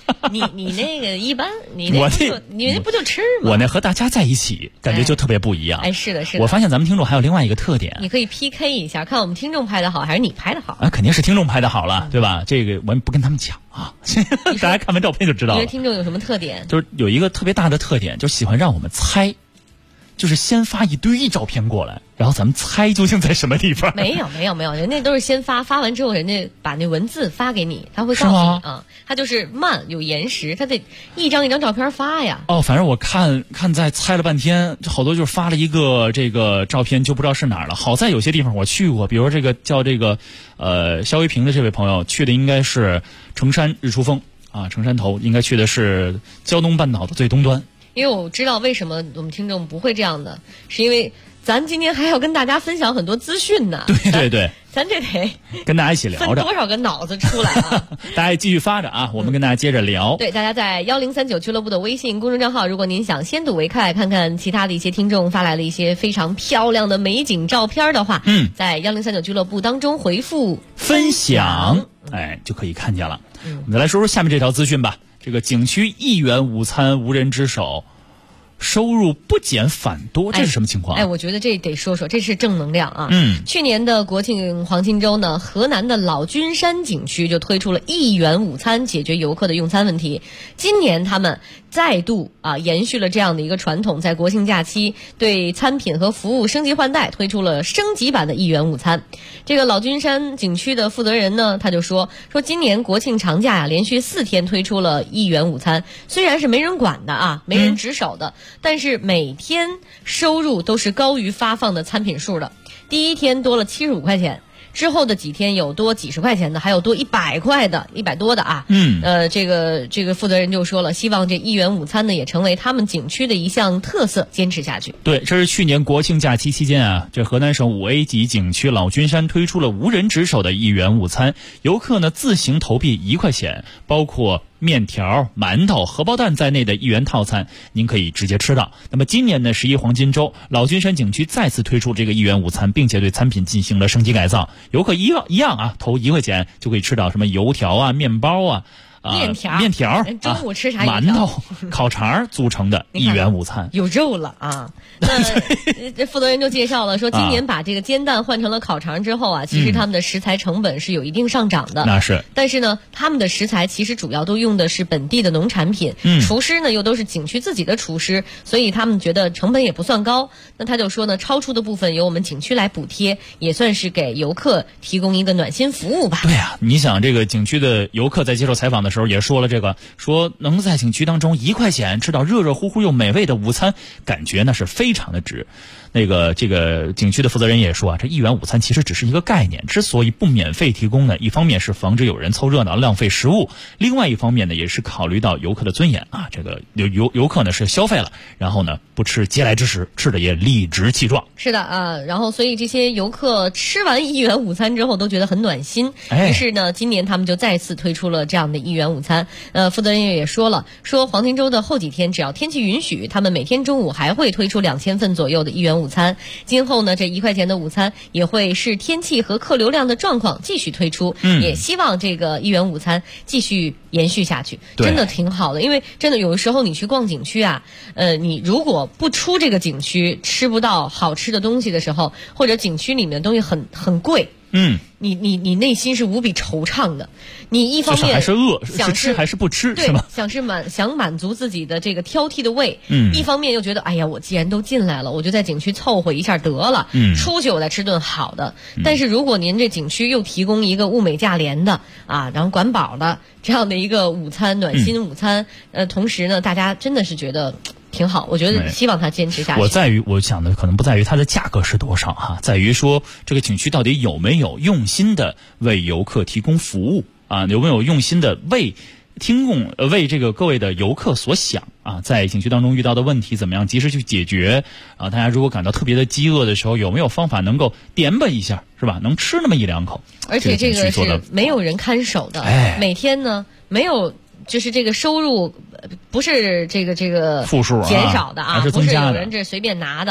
F: 你那个一般，你那不就吃吗？
D: 我那和大家在一起，感觉就特别不一样。
F: 哎，是的，是的。
D: 我发现咱们听众还有另外一个特点，
F: 你可以 PK 一下，看我们听众拍的好还是你拍的好
D: 啊？肯定是听众拍的好了，对吧？这个我们不跟他们讲啊，大家看完照片就知道了。
F: 你的听众有什么特点？
D: 就是有一个特别大的特点，就喜欢让我们猜。就是先发一堆照片过来，然后咱们猜究竟在什么地方。
F: 没有，人家都是先发完之后，人家把那文字发给你，他会告诉你啊，他就是慢有延时，他得一张一张照片发呀。
D: 哦，反正我看在猜了半天，好多就是发了一个这个照片就不知道是哪儿了。好在有些地方我去过，比如这个叫这个肖维平的这位朋友去的应该是成山日出峰啊，成山头应该去的是胶东半岛的最东端。
F: 因为我知道为什么我们听众不会这样的，是因为咱今天还要跟大家分享很多资讯呢。
D: 对，
F: 咱这得
D: 跟大家一起聊着，
F: 分多少个脑子出来啊！
D: 大家继续发着啊，我们跟大家接着聊。
F: 对，大家在1039俱乐部的微信公众账号，如果您想先睹为快，看看其他的一些听众发来了一些非常漂亮的美景照片的话，在1039俱乐部当中回复
D: 分享，哎，就可以看见了。我们再来说说下面这条资讯吧。这个景区1元午餐无人值守，收入不减反多，这是什么情况？
F: 哎，我觉得这得说说，这是正能量啊。去年的国庆黄金周呢，河南的老君山景区就推出了1元午餐，解决游客的用餐问题。今年他们再度延续了这样的一个传统，在国庆假期对餐品和服务升级换代，推出了升级版的1元午餐。这个老君山景区的负责人呢，他就说今年国庆长假连续4天推出了1元午餐，虽然是没人管的啊，没人值守的，但是每天收入都是高于发放的餐品数的。第一天多了75块钱。之后的几天有多几十块钱的，还有多100块的，100多的啊。这个负责人就说了，希望这1元午餐呢也成为他们景区的一项特色，坚持下去。
D: 对，这是去年国庆假期期间啊，这河南省5A 级景区老君山推出了无人值守的1元午餐，游客呢自行投币1块钱，包括面条、馒头、荷包蛋在内的1元套餐，您可以直接吃到。那么今年呢11黄金周，老君山景区再次推出这个1元午餐，并且对餐品进行了升级改造，游客一样啊，投1块钱就可以吃到什么油条啊、面包啊。面条，
F: 中午吃啥？
D: 馒头、烤肠组成的1元午餐，
F: 有肉了啊！那这负责人就介绍了，说今年把这个煎蛋换成了烤肠之后啊，其实他们的食材成本是有一定上涨的。
D: 那是，
F: 但是呢，他们的食材其实主要都用的是本地的农产品，厨师呢又都是景区自己的厨师，所以他们觉得成本也不算高。那他就说呢，超出的部分由我们景区来补贴，也算是给游客提供一个暖心服务吧。
D: 对啊，你想这个景区的游客在接受采访的时候也说了这个，说能在景区当中1块钱吃到热热乎乎又美味的午餐，感觉那是非常的值。这个景区的负责人也说啊，这1元午餐其实只是一个概念，之所以不免费提供呢，一方面是防止有人凑热闹浪费食物，另外一方面呢也是考虑到游客的尊严啊。这个游客呢是消费了，然后呢不吃嗟来之食，吃的也理直气壮。
F: 是的啊，然后所以这些游客吃完1元午餐之后都觉得很暖心，于是呢今年他们就再次推出了这样的1元午餐。负责人也说了，说黄金周的后几天只要天气允许，他们每天中午还会推出2000份左右的1元午餐。今后呢，这1块钱的午餐也会视天气和客流量的状况继续推出，也希望这个1元午餐继续延续下去，真的挺好的。因为真的有的时候你去逛景区啊，你如果不出这个景区吃不到好吃的东西的时候，或者景区里面的东西很贵，你内心是无比惆怅的。你一方面
D: 还是饿，是吃还是不吃，是吗？
F: 想满足自己的这个挑剔的胃，一方面又觉得哎呀，我既然都进来了，我就在景区凑合一下得了，出去我再吃顿好的。但是如果您这景区又提供一个物美价廉的啊，然后管饱的这样的一个午餐，暖心午餐，同时呢，大家真的是觉得挺好，我觉得希望他坚持下去。
D: 我想的可能不在于它的价格是多少哈，在于说这个景区到底有没有用心的为游客提供服务啊，有没有用心的为这个各位的游客所想啊，在景区当中遇到的问题怎么样及时去解决啊？大家如果感到特别的饥饿的时候，有没有方法能够点吧一下，是吧？能吃那么1-2口。
F: 而且这个是没有人看守的，每天呢没有。就是这个收入不是这个
D: 负数
F: 减少的啊，
D: 不
F: 是有人这随便拿的，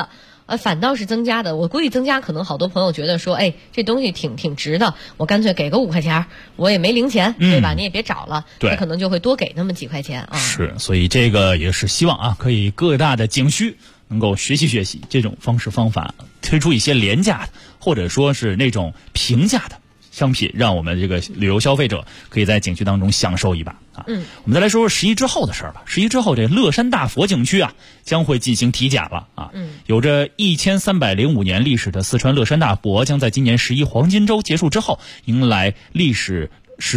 F: 反倒是增加的。我估计增加可能好多朋友觉得说，哎，这东西挺值的，我干脆给个5块钱，我也没零钱，对吧？你也别找了，
D: 对，
F: 他可能就会多给那么几块钱啊。
D: 是，所以这个也是希望啊，可以各大的景区能够学习学习这种方式方法，推出一些廉价的或者说是那种平价的商品，让我们这个旅游消费者可以在景区当中享受一把啊。我们再来说说11之后的事儿吧。11之后，这乐山大佛景区啊将会进行体检了啊。有着1305年历史的四川乐山大佛将在今年11黄金周结束之后，迎来历时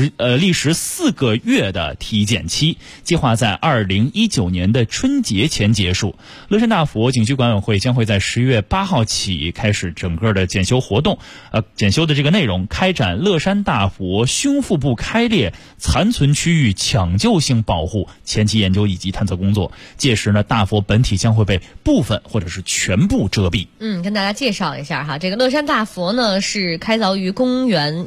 D: 4个月的体检期，计划在2019年的春节前结束。乐山大佛景区管委会将会在10月8号起开始整个的检修活动，检修的这个内容开展乐山大佛胸腹部开裂残存区域抢救性保护前期研究以及探测工作。届时呢，大佛本体将会被部分或者是全部遮蔽。
F: 跟大家介绍一下哈，这个乐山大佛呢是开凿于公元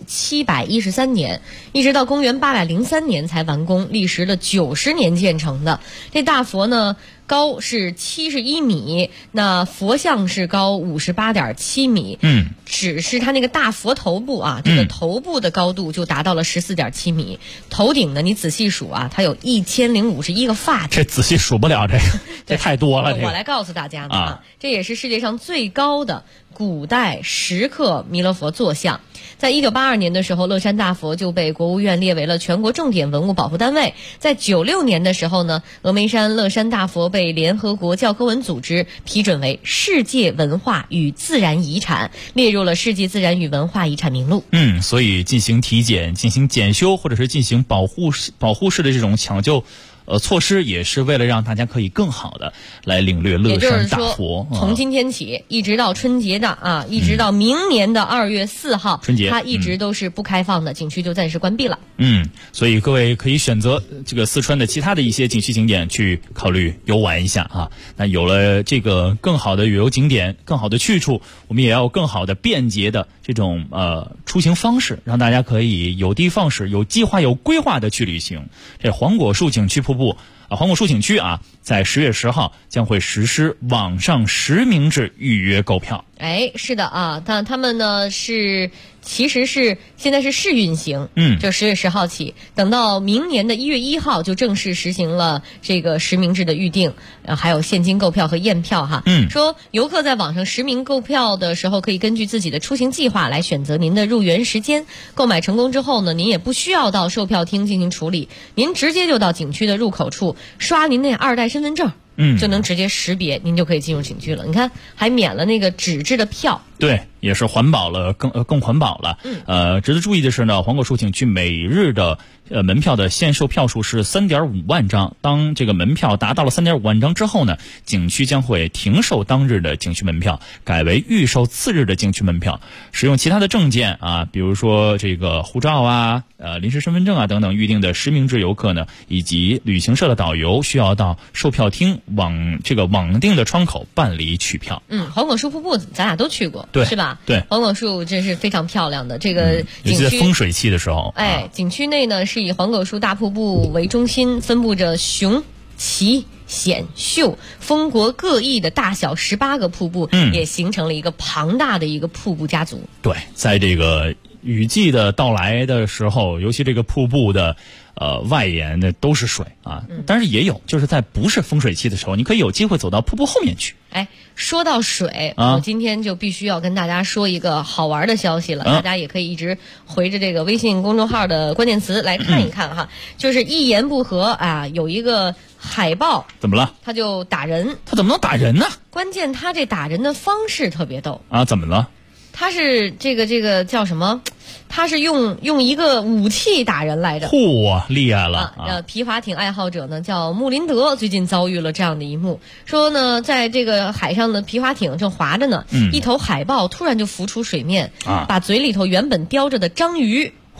F: 713年。一直到公元803年才完工，历时了90年建成的。这大佛呢高是71米，那佛像是高58.7米。只是它那个大佛头部啊，这个头部的高度就达到了14.7米。头顶呢，你仔细数啊，它有1051个发顶。
D: 这仔细数不了，这太多了。
F: 我来告诉大家呢这也是世界上最高的古代石刻弥勒佛坐像。在1982年的时候，乐山大佛就被国务院列为了全国重点文物保护单位。在96年的时候呢，峨眉山乐山大佛被联合国教科文组织批准为世界文化与自然遗产，列入了世界自然与文化遗产名录。
D: 所以进行体检、进行检修或者是进行保护式的这种抢救措施，也是为了让大家可以更好的来领略乐山大佛。
F: 从今天起一直到春节的一直到明年的2月4号
D: 春节，
F: 它一直都是不开放的，景区就暂时关闭了。
D: 所以各位可以选择这个四川的其他的一些景区景点去考虑游玩一下啊。那有了这个更好的旅游景点、更好的去处，我们也要有更好的便捷的这种出行方式，让大家可以有的放矢、有计划、有规划的去旅行。这黄果树景区黄果树景区在10月10号将会实施网上实名制预约购票。
F: 是的但他们呢其实是现在是试运行，就10月10号起，等到明年的1月1号就正式实行了这个实名制的预定，还有现金购票和验票哈。说游客在网上实名购票的时候，可以根据自己的出行计划来选择您的入园时间。购买成功之后呢，您也不需要到售票厅进行处理，您直接就到景区的入口处刷您那2代身份证。就能直接识别，您就可以进入景区了。你看，还免了那个纸质的票。
D: 对，也是环保了，更环保了。值得注意的是呢，黄果树景区每日的门票的限售票数是3.5万张。当这个门票达到了3.5万张之后呢，景区将会停售当日的景区门票，改为预售次日的景区门票。使用其他的证件比如说这个护照临时身份证等等预定的实名制游客呢，以及旅行社的导游需要到售票厅网订的窗口办理取票。
F: 黄果树瀑布咱俩都去过，
D: 对，
F: 是吧？
D: 对，
F: 黄果树真是非常漂亮的这个景区。
D: 尤其在风水期的时候，
F: 景区内呢是以黄果树大瀑布为中心，分布着雄、奇、显、秀、风国各异的大小18个瀑布，也形成了一个庞大的一个瀑布家族。
D: 对，在这个雨季的到来的时候，尤其这个瀑布的外沿的都是水但是也有就是在不是风水期的时候，你可以有机会走到瀑布后面去。
F: 说到水我今天就必须要跟大家说一个好玩的消息了，大家也可以一直回着这个微信公众号的关键词来看一看哈。就是一言不合有一个海豹
D: 怎么了？
F: 他就打人。
D: 他怎么能打人呢？
F: 关键他这打人的方式特别逗
D: 怎么了？
F: 他是这个叫什么？他是用一个武器打人来着。
D: 厉害了
F: 皮划艇爱好者呢叫穆林德，最近遭遇了这样的一幕，说呢在这个海上的皮划艇正划着呢，一头海豹突然就浮出水面，把嘴里头原本叼着的章鱼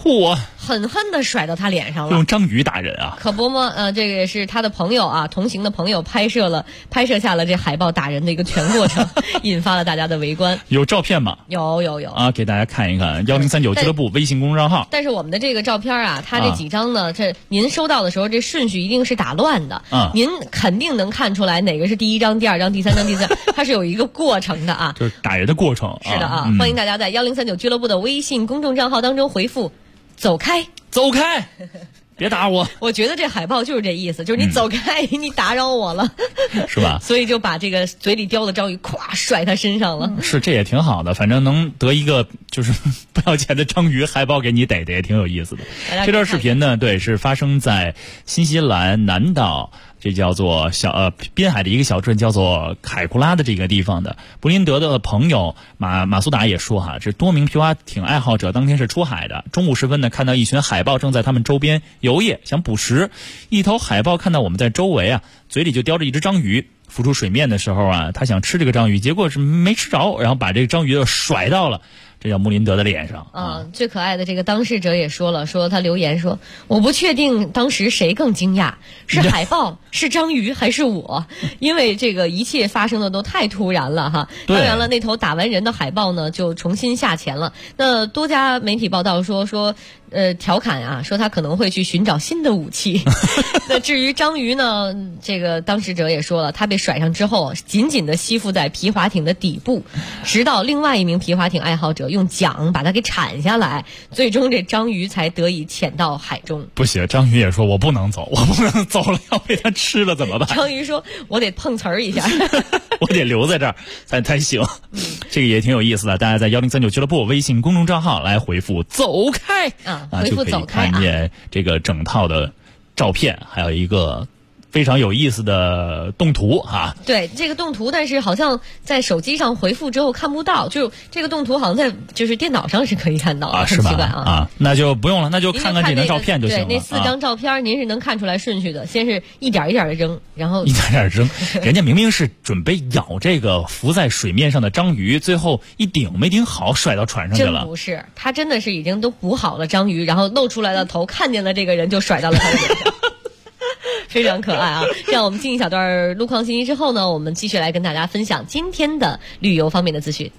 D: 嚯，
F: 狠狠地甩到他脸上了，
D: 用章鱼打人啊！
F: 可不吗？这个也是他的朋友啊，同行的朋友拍摄下了这海豹打人的一个全过程，引发了大家的围观。
D: 有照片吗？
F: 有啊，
D: 给大家看一看1039俱乐部微信公众账号。
F: 但是我们的这个照片啊，它这几张呢，这您收到的时候，这顺序一定是打乱的。您肯定能看出来哪个是第一张、第二张、第三张、第四，它是有一个过程的啊，
D: 就是打人的过程。
F: 是的啊，欢迎大家在1039俱乐部的微信公众账号当中回复“走开”，
D: 走开。别打我！
F: 我觉得这海报就是这意思，就是你走开，你打扰我了，
D: 是吧？
F: 所以就把这个嘴里叼的章鱼咵甩他身上了。
D: 是，这也挺好的，反正能得一个就是不要钱的章鱼海豹给你逮的，也挺有意思的。这段视频呢，对，是发生在新西兰南岛。这叫做滨海的一个小镇，叫做凯库拉的这个地方的布林德的朋友马苏达也说哈，这多名皮划艇爱好者当天是出海的，中午时分呢，看到一群海豹正在他们周边游曳，想捕食。一头海豹看到我们在周围啊，嘴里就叼着一只章鱼。浮出水面的时候啊，他想吃这个章鱼，结果是没吃着，然后把这个章鱼就甩到了这叫穆林德的脸上。
F: 最可爱的这个当事者也说了，说他留言说，我不确定当时谁更惊讶，是海豹是章鱼还是我，因为这个一切发生的都太突然了哈。当然了，那头打完人的海豹呢就重新下潜了。那多家媒体报道说调侃啊，说他可能会去寻找新的武器。那至于章鱼呢，这个当事者也说了，他被甩上之后紧紧地吸附在皮划艇的底部，直到另外一名皮划艇爱好者用桨把它给铲下来，最终这章鱼才得以潜到海中。
D: 不行，章鱼也说我不能走了，要被它吃了怎么办？
F: 章鱼说我得碰瓷儿一下。
D: 我得留在这儿才行。这个也挺有意思的，大家在1039俱乐部微信公众账号来回复走开
F: 回复走开
D: 就可以看见这个整套的照片，还有一个非常有意思的动图哈。
F: 对，这个动图，但是好像在手机上回复之后看不到，就这个动图好像在就是电脑上是可以看到的，很奇怪啊。
D: 那就不用了，那就看看这张照片就行了。
F: 对，那4张照片您是能看出来顺序的，先是一点一点的扔，然后
D: 一点点扔，人家明明是准备咬这个浮在水面上的章鱼，最后一顶没顶好，甩到船上去了。
F: 真不是，他真的是已经都捕好了章鱼，然后露出来的头看见了这个人就甩到了他的脸上。非常可爱啊！这样我们进一小段路况信息之后呢，我们继续来跟大家分享今天的旅游方面的资讯。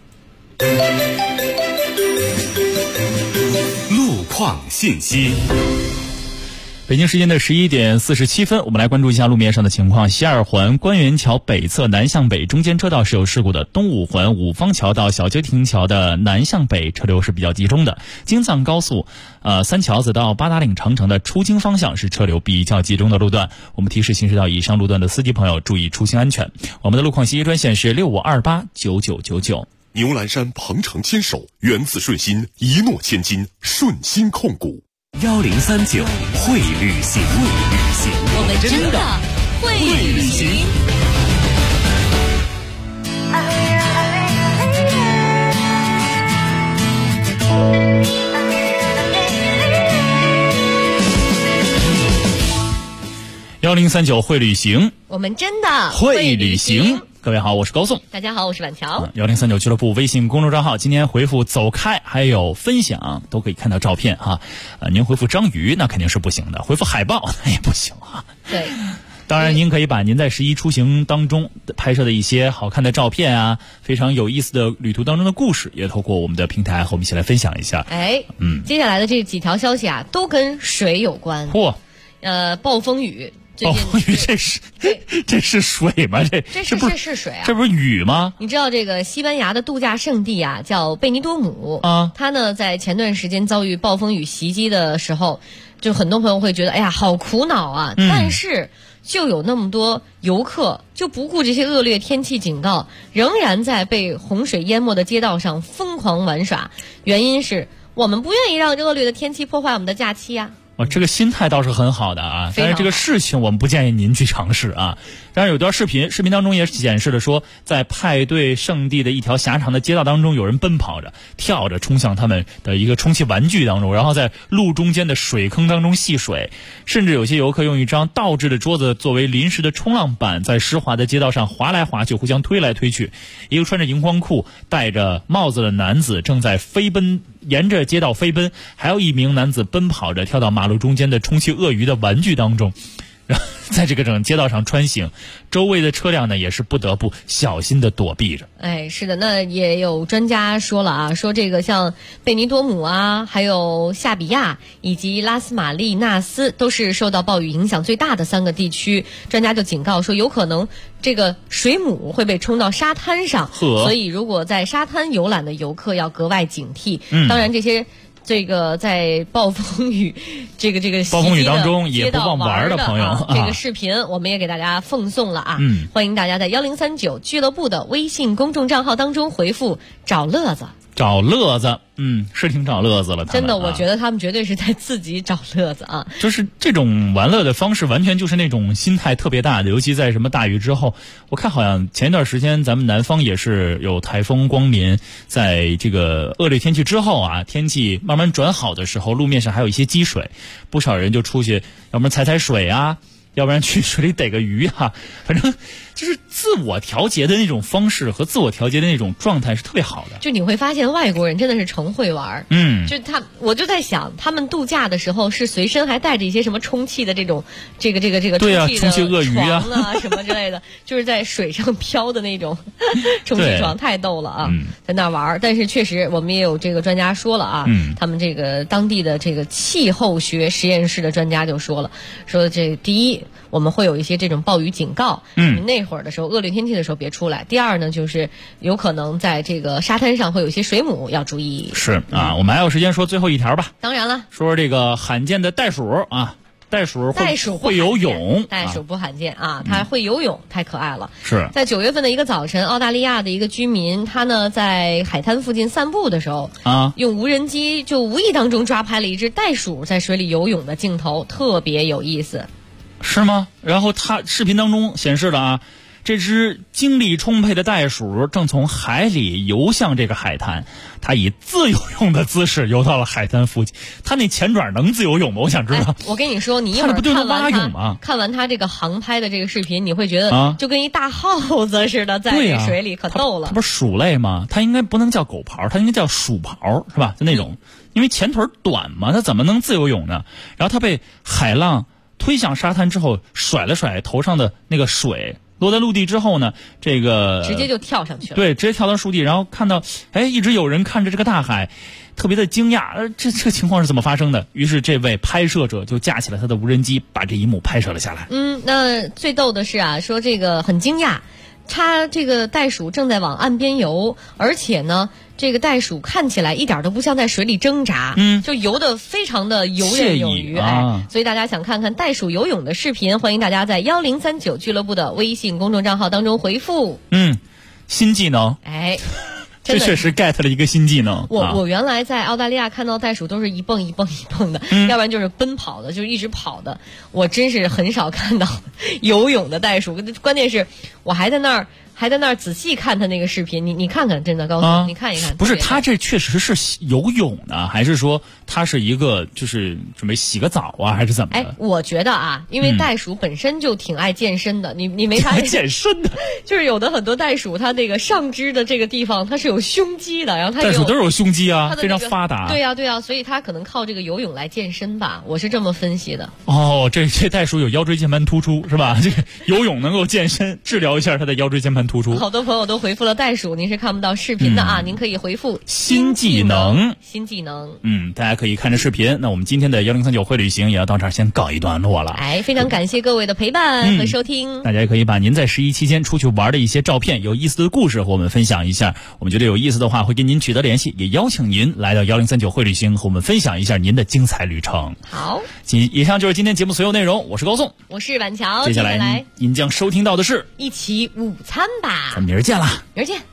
C: 路况信息。
D: 北京时间的11点47分，我们来关注一下路面上的情况。西二环官园桥北侧南向北中间车道是有事故的，东五环五方桥到小街亭桥的南向北车流是比较集中的。京藏高速三桥子到八达岭长城的出京方向是车流比较集中的路段，我们提示行驶到以上路段的司机朋友注意出行安全。我们的路况信息专线是65289999。
C: 牛栏山鹏程牵手，源自顺心，一诺千金，顺心控股。
G: 1039会旅行，
A: 我们真的会旅行。
D: 1039会旅行，
F: 我们真的
D: 会旅行。各位好，我是高颂。
F: 大家好，我是婉乔。
D: 1039俱乐部微信公众账号，今天回复走开还有分享都可以看到照片哈。您回复章鱼那肯定是不行的，回复海豹那也不行啊。
F: 对。
D: 当然您可以把您在11出行当中拍摄的一些好看的照片啊，非常有意思的旅途当中的故事，也透过我们的平台和我们一起来分享一下。
F: 接下来的这几条消息啊，都跟水有关。暴风雨。
D: 暴风雨这是水吗？这
F: 是水啊！
D: 这不是雨吗？
F: 你知道这个西班牙的度假胜地啊，叫贝尼多姆啊。它呢在前段时间遭遇暴风雨袭击的时候，就很多朋友会觉得，哎呀，好苦恼啊！但是就有那么多游客就不顾这些恶劣天气警告，仍然在被洪水淹没的街道上疯狂玩耍。原因是我们不愿意让恶劣的天气破坏我们的假期啊。
D: 这个心态倒是很好的啊，但是这个事情我们不建议您去尝试啊。当然有段视频当中也显示了说，在派对圣地的一条狭长的街道当中，有人奔跑着、跳着冲向他们的一个充气玩具当中，然后在路中间的水坑当中戏水，甚至有些游客用一张倒置的桌子作为临时的冲浪板，在湿滑的街道上滑来滑去，互相推来推去。一个穿着荧光裤、戴着帽子的男子正在飞奔沿着街道飞奔，还有一名男子奔跑着跳到马路中间的充气鳄鱼的玩具当中，然后在这个整个街道上穿行，周围的车辆呢也是不得不小心的躲避着。
F: 哎，是的，那也有专家说了啊，说这个像贝尼多姆啊，还有夏比亚以及拉斯马利纳斯都是受到暴雨影响最大的3个地区。专家就警告说，有可能这个水母会被冲到沙滩上，所以如果在沙滩游览的游客要格外警惕。当然这个在暴风雨这个暴风雨当中也不忘玩的朋友，这个视频我们也给大家奉送了啊！欢迎大家在1039俱乐部的微信公众账号当中回复找乐子。找乐子，是挺找乐子了。真的，我觉得他们绝对是在自己找乐子啊！就是这种玩乐的方式，完全就是那种心态特别大的。尤其在什么大雨之后，我看好像前一段时间咱们南方也是有台风光临，在这个恶劣天气之后啊，天气慢慢转好的时候，路面上还有一些积水，不少人就出去，要不然踩水啊，要不然去水里逮个鱼啊，反正就是自我调节的那种方式和自我调节的那种状态是特别好的。就你会发现外国人真的是成会玩，就我就在想，他们度假的时候是随身还带着一些什么充气的这种这个对啊，充气鳄鱼啊什么之类的，就是在水上漂的那种充气床，太逗了啊，在那玩。但是确实我们也有这个专家说了啊，他们这个当地的这个气候学实验室的专家就说了，说这第一，我们会有一些这种暴雨警告，那会儿的时候恶劣天气的时候别出来。第二呢，就是有可能在这个沙滩上会有一些水母，要注意。是啊，我们还有时间说最后一条吧。当然了，说这个罕见的袋鼠啊，袋鼠会游泳，袋鼠不罕见啊，它会游泳，太可爱了。是在9月份的一个早晨，澳大利亚的一个居民，他呢在海滩附近散步的时候啊，用无人机就无意当中抓拍了一只袋鼠在水里游泳的镜头，特别有意思。是吗？然后它视频当中显示了啊，这只精力充沛的袋鼠正从海里游向这个海滩，它以自由泳的姿势游到了海滩附近。它那前爪能自由泳吗？我想知道。我跟你说，你一会儿看完它这个航拍的这个视频，你会觉得就跟一大耗子似的，在这水里可逗了。它不是鼠类吗？它应该不能叫狗刨，它应该叫鼠刨，是吧？就那种，因为前腿短嘛，它怎么能自由泳呢？然后它被海浪推向沙滩之后，甩了甩头上的那个水，落在陆地之后呢，这个直接就跳上去了。对，直接跳到树地，然后看到，一直有人看着这个大海，特别的惊讶，这个情况是怎么发生的？于是这位拍摄者就架起了他的无人机，把这一幕拍摄了下来。那最逗的是啊，说这个很惊讶，他这个袋鼠正在往岸边游，而且呢，这个袋鼠看起来一点都不像在水里挣扎，就游得非常的游刃有余。所以大家想看看袋鼠游泳的视频，欢迎大家在1039俱乐部的微信公众账号当中回复新技能。这确实 get 了一个新技能。我原来在澳大利亚看到袋鼠都是一蹦一蹦一蹦的，要不然就是奔跑的，就是一直跑的。我真是很少看到游泳的袋鼠，关键是我还在那儿仔细看他那个视频，你看看，真的告诉你，你看一看。不是，他这确实是游泳呢，还是说他是一个就是准备洗个澡啊，还是怎么的？我觉得啊，因为袋鼠本身就挺爱健身的，你没发现？健身的，就是有的很多袋鼠，它那个上肢的这个地方它是有胸肌的，然后它袋鼠都是有胸肌啊，非常发达。对呀，所以它可能靠这个游泳来健身吧，我是这么分析的。哦，这袋鼠有腰椎间盘突出是吧？这个游泳能够健身，治疗一下它的腰椎间盘突出。好多朋友都回复了袋鼠，您是看不到视频的啊，您可以回复新技能。新技能，大家可以看着视频。那我们今天的1039会旅行也要到这儿先告一段落了。非常感谢各位的陪伴和收听。大家也可以把您在11期间出去玩的一些照片、有意思的故事和我们分享一下。我们觉得有意思的话，会跟您取得联系，也邀请您来到1039会旅行和我们分享一下您的精彩旅程。好，以上就是今天节目所有内容。我是高颂，我是板桥。接下来您将收听到的是一起午餐吧。咱们明儿见啦！明儿见。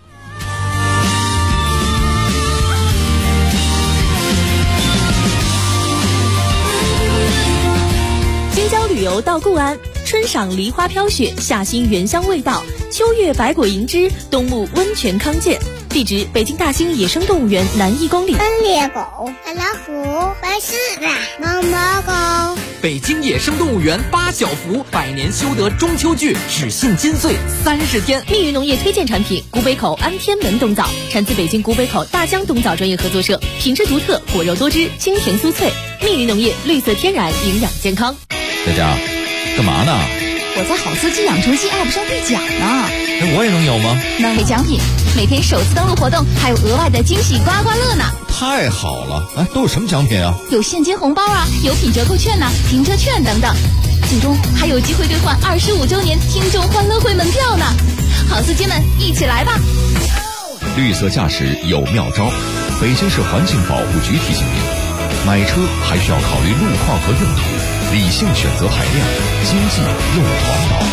O: 京郊旅游到固安，春赏梨花飘雪，夏欣原香味道，秋月百果盈枝，冬沐温泉康健。地址：北京大兴野生动物园南1公里。猎狗、老虎、白狮子、猫猫狗。
K: 北京野生动物园8小福百年修得中秋剧只信金穗30天。
O: 密云农业推荐产品古北口安天门冬枣，产自北京古北口大江冬枣专业合作社，品质独特，果肉多汁，清甜酥脆。密云农业绿色天然，营养健康。
P: 佳佳，干嘛呢？
H: 我在好司机养成系 App 上兑奖呢。
P: 我也能有吗？
H: 能给奖品，每天首次登录活动，还有额外的惊喜刮刮乐呢。
P: 太好了！都有什么奖品啊？
H: 有现金红包啊，有品折扣券呐、停车券等等，最终还有机会兑换25周年听众欢乐会门票呢。好司机们，一起来吧！
P: 绿色驾驶有妙招，北京市环境保护局提醒您：买车还需要考虑路况和用途，理性选择排量，经济又环保。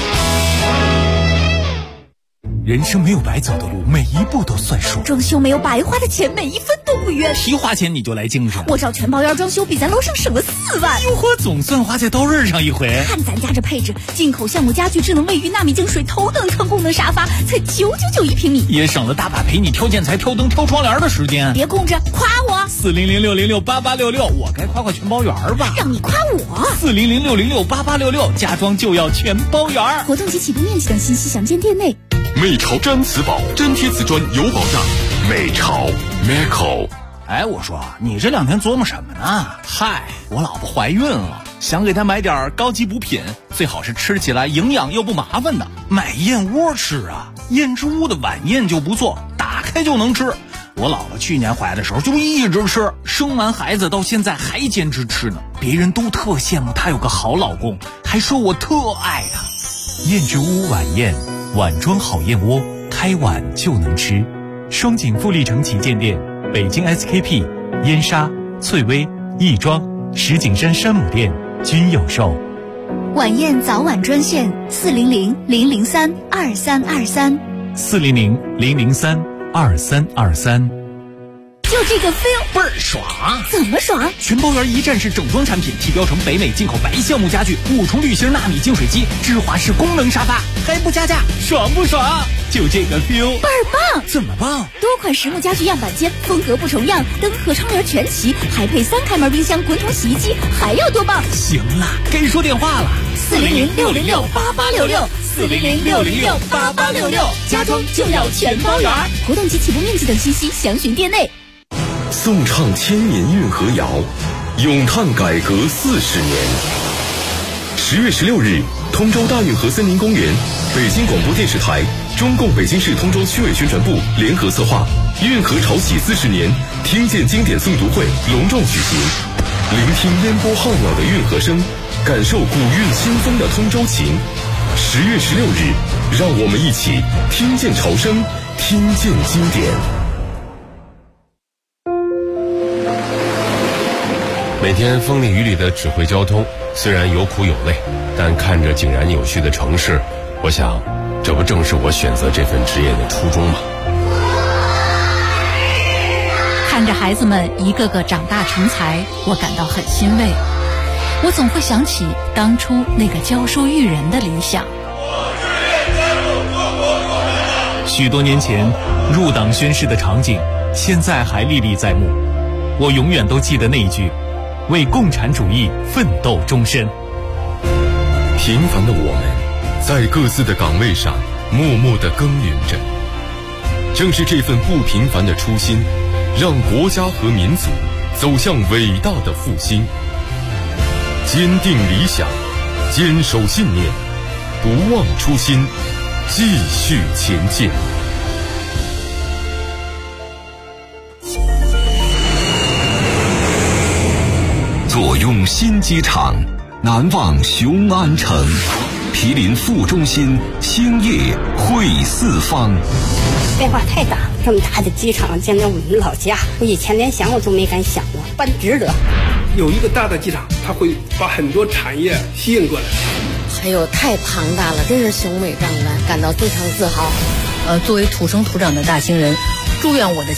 K: 人生没有白走的路，每一步都算数。
H: 装修没有白花的钱，每一分都不冤。
K: 提花钱你就来精神，
H: 我找全包院装修比咱楼上省了4万。
K: 哟呵，总算花在刀刃上一回。
H: 看咱家这配置，进口橡木家具、智能卫浴、纳米净水、头等舱功能沙发，才999一平米，
K: 也省了大把陪你挑建材、挑灯、挑窗帘的时间。
H: 别空着，夸我
K: ！400-606-8866，我该夸全包园吧？
H: 让你夸我
K: ！400-606-8866，家装就要全包园。
H: 活动及起步面积等信息详见店内。
C: 美潮毡瓷宝，粘贴瓷砖有保障。美潮 Meco。
K: 哎，我说你这2天琢磨什么呢？嗨，我老婆怀孕了，想给她买点高级补品，最好是吃起来营养又不麻烦的。买燕窝吃啊，燕之屋的晚宴就不错，打开就能吃。我姥姥去年怀的时候就一直吃，生完孩子到现在还坚持吃呢。别人都特羡慕她有个好老公，还说我特爱她。燕之屋晚宴，碗装好燕窝，开碗就能吃。双井富力城旗舰店、北京 SKP、燕莎、翠微、亦庄、石景山山姆店均有售。
H: 晚宴早晚专线400-003-2323。
K: 400-003-2323。
H: 就这个 feel
K: 倍儿爽！
H: 怎么爽？
K: 全包园一站式整装产品，提标成北美进口白橡木家具，5重滤芯纳米净水机，芝华士功能沙发，还不加价，爽不爽？就这个 feel
H: 倍儿棒！
K: 怎么棒？
H: 多款实木家具样板间，风格不重样，灯和窗帘全齐，还配3开门冰箱、滚筒洗衣机，还要多棒？
K: 行了，该说电话了。
H: 400-606-8866，400-606-8866，家装就要全包园。活动及起步面积等信息详询店内。
I: 颂唱千年运河谣，咏叹改革40年。10月16日，通州大运河森林公园，北京广播电视台、中共北京市通州区委宣传部联合策划运河潮起40年听见经典诵读会隆重举行，聆听烟波浩渺的运河声，感受古韵新风的通州情。10月16日，让我们一起听见潮声，听见经典。
J: 每天风里雨里的指挥交通，虽然有苦有累，但看着井然有序的城市，我想，这不正是我选择这份职业的初衷吗？
L: 看着孩子们一个个长大成才，我感到很欣慰。我总会想起当初那个教书育人的理想。
K: 许多年前入党宣誓的场景，现在还历历在目。我永远都记得那一句：为共产主义奋斗终身。
I: 平凡的我们，在各自的岗位上默默地耕耘着。正是这份不平凡的初心，让国家和民族走向伟大的复兴。坚定理想，坚守信念，不忘初心，继续前进。
Q: 坐拥新机场，难忘雄安城。毗邻副中心，兴业汇四方。
R: 变化太大，这么大的机场建在我们老家，我以前连想我都没敢想过，办值得。
S: 有一个大的机场，它会把很多产业吸引过来。
T: 哎呦，太庞大了，真是雄伟壮观，感到非常自豪。
U: 作为土生土长的大兴人，祝愿我的